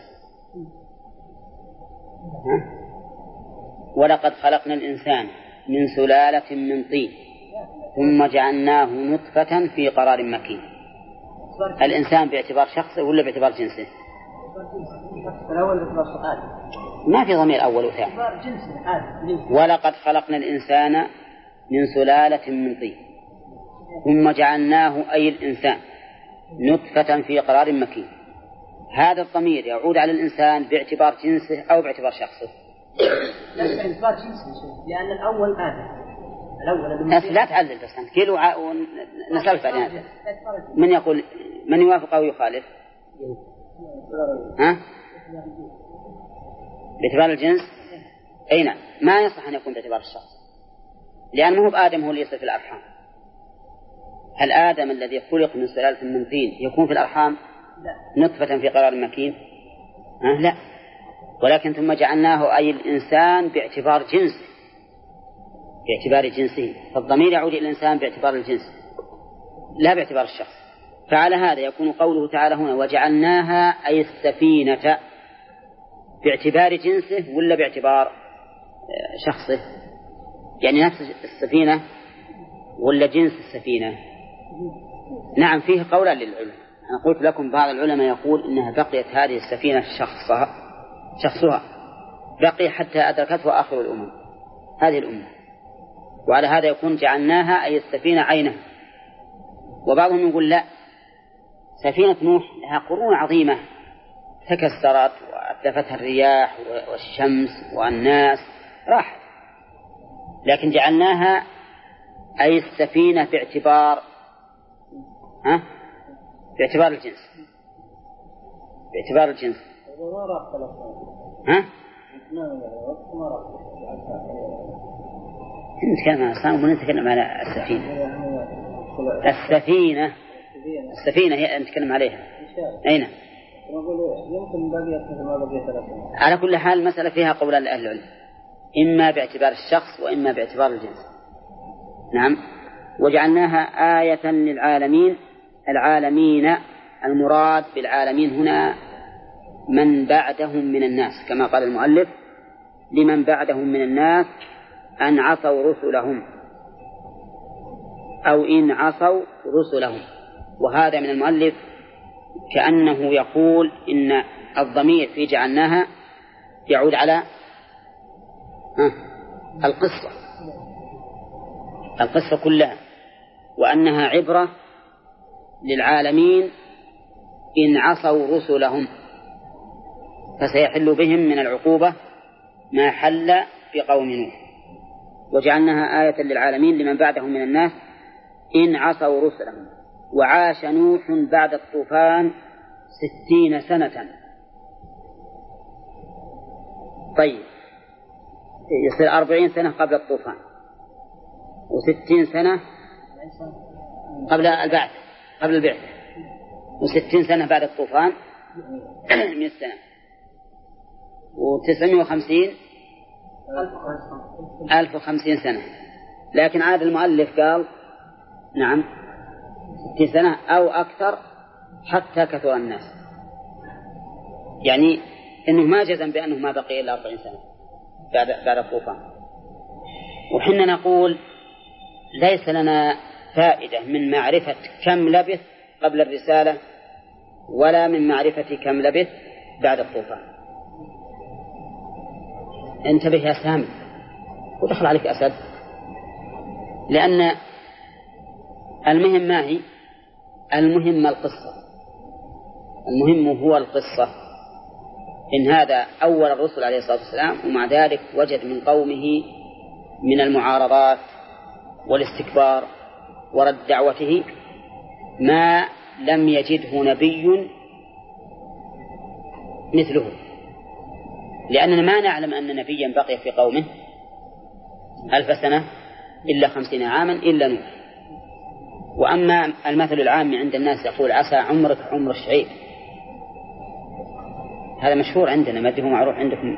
ولقد خلقنا الإنسان من سلالة من طين ثم جعلناه نطفة في قرار مكين. الإنسان باعتبار شخصه ولا باعتبار جنسه؟ ما في ضمير أول وثاني. ولقد خلقنا الإنسان من سلالة من طين ثم جعلناه أي الإنسان نطفة في قرار مكين. هذا الضمير يعود على الإنسان باعتبار جنسه أو باعتبار شخصه؟ باعتبار جنسه، لأن الأول آدم. لا تعلل بس أنت كيلو نسألت عن هذا. من يقول من يوافق أو يخالف؟ ها؟ باعتبار الجنس؟ أي نعم، ما يصح أن يكون باعتبار الشخص، لأنه هو بآدم هو اللي يصل في الأرحام. هل آدم الذي خلق من سلالة من طين يكون في الأرحام نطفة في قرار مكين؟ لا، ولكن ثم جعلناه أي الإنسان باعتبار جنسه، باعتبار جنسه، فالضمير يعود إلى الإنسان باعتبار الجنس لا باعتبار الشخص. فعلى هذا يكون قوله تعالى هنا وجعلناها أي السفينة باعتبار جنسه ولا باعتبار شخصه؟ يعني نفس السفينة ولا جنس السفينة؟ نعم، فيه قولا للعلماء. أنا قلت لكم بعض العلماء يقول إنها بقيت هذه السفينة شخصها بقي حتى أدركته آخر الأمم هذه الأمة، وعلى هذا يكون جعلناها أي السفينة عينها. وبعضهم يقول لا، سفينة نوح لها قرون عظيمة تكسرت وأتلفتها الرياح والشمس والناس راحت، لكن جعلناها أي السفينة باعتبار الجنس. نتكلم عن الصنم ونتكلم على السفينة هي نتكلم عليها. أين؟ يمكن بقيت ما بقيت. على كل حال المسألة فيها قولان لأهل العلم، إما باعتبار الشخص وإما باعتبار الجنس. نعم. وجعلناها آية للعالمين. العالمين المراد بالعالمين هنا من بعدهم من الناس، كما قال المؤلف لمن بعدهم من الناس أن عصوا رسلهم أو إن عصوا رسلهم. وهذا من المؤلف كأنه يقول إن الضمير في جعلناها يعود على القصة كلها، وأنها عبرة للعالمين إن عصوا رسلهم، فسيحل بهم من العقوبة ما حل بقوم نوح. وجعلناها آية للعالمين لمن بعدهم من الناس إن عصوا رسلهم. وعاش نوح بعد الطوفان 60 سنة. طيب، يصير 40 سنة قبل الطوفان و60 سنة قبل البعث و60 سنة بعد الطوفان 100 سنة و950 1050 سنة. لكن عاد المؤلف قال نعم 60 سنة أو أكثر حتى كثر الناس، يعني إنه ما جزم بأنه ما بقي إلا 40 سنة بعد الطوفان. وحنا نقول ليس لنا فائدة من معرفة كم لبث قبل الرسالة ولا من معرفة كم لبث بعد الطوفان. انتبه يا سامي ودخل عليك أسد، لأن المهم ما هي المهم القصة، المهم هو القصة. إن هذا أول الرسل عليه الصلاة والسلام، ومع ذلك وجد من قومه من المعارضات والاستكبار ورد دعوته ما لم يجده نبي مثله، لأننا ما نعلم أن نبيا بقي في قومه 1000 سنة إلا 50 عاما إلا نوح. وأما المثل العام عند الناس يقول عسى عمرك عمر الشعيب، هذا مشهور عندنا، ما هو معروف عندكم؟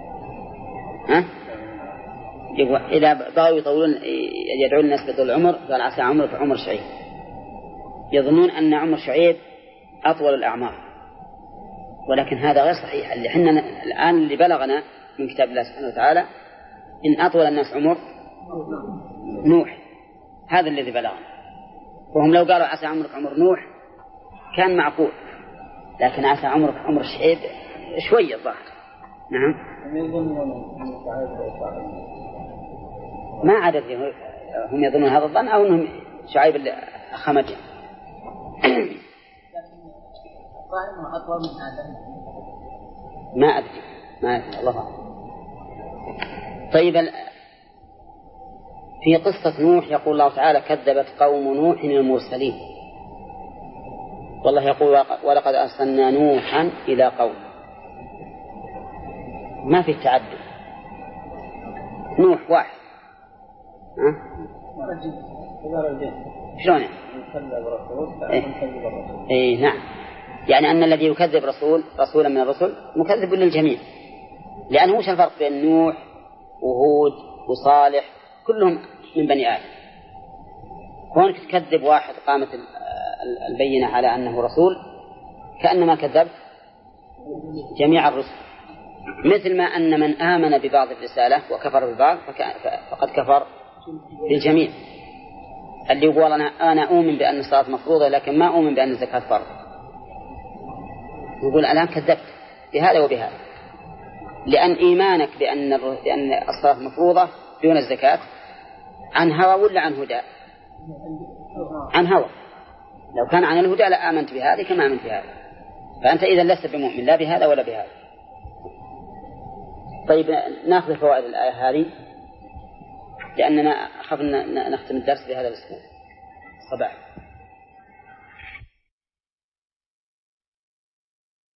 إذا بغوا يطولون يدعون الناس بطول العمر قال عسى عمرك عمر الشعيب، يظنون أن عمر الشعيب أطول الأعمار، ولكن هذا غير صحيح. اللي حنا الآن اللي بلغنا من كتاب الله سبحانه وتعالى إن أطول الناس عمر نوح، هذا الذي بلغنا. وهم لو قالوا عسى عمرك عمر نوح كان معقول، لكن عسى عمرك عمر الشعيب شوية ظاهر. نعم، ما عدد هم يظنون هذا الظن أو أنهم شعيب اللي خمج. ما أدري الله أعلم. طيب، في قصة نوح يقول الله تعالى كذبت قوم نوح المرسلين، والله يقول ولقد أرسلنا نوحا إلى قوم، ما في تعدد، نوح واحد. شلون؟ إيه نعم، يعني أن الذي يكذب رسولا من الرسل مكذب للجميع، لأنه وش الفرق بين نوح وهود وصالح؟ كلهم من بني آدم. كونك تكذب واحد قامت البينة على أنه رسول كأنما كذبت جميع الرسل، مثل ما أن من آمن ببعض الرسالة وكفر ببعض فقد كفر بالجميع. اللي يقول أنا أؤمن بأن الصلاة مفروضة لكن ما أؤمن بأن الزكاة فرض، يقول الآن كذبت بهذا وبهذا، لأن إيمانك بأن الصلاة مفروضة دون الزكاة عن هوى ولا عن هدى؟ عن هوى. لو كان عن الهدى لآمنت بهذه كما آمنت بهذا، فأنت إذا لست بمؤمن لا بهذا ولا بهذا. طيب، نأخذ فوائد الآية هذه لأننا أخذنا نختم الدرس بهذا الأسبوع صباح.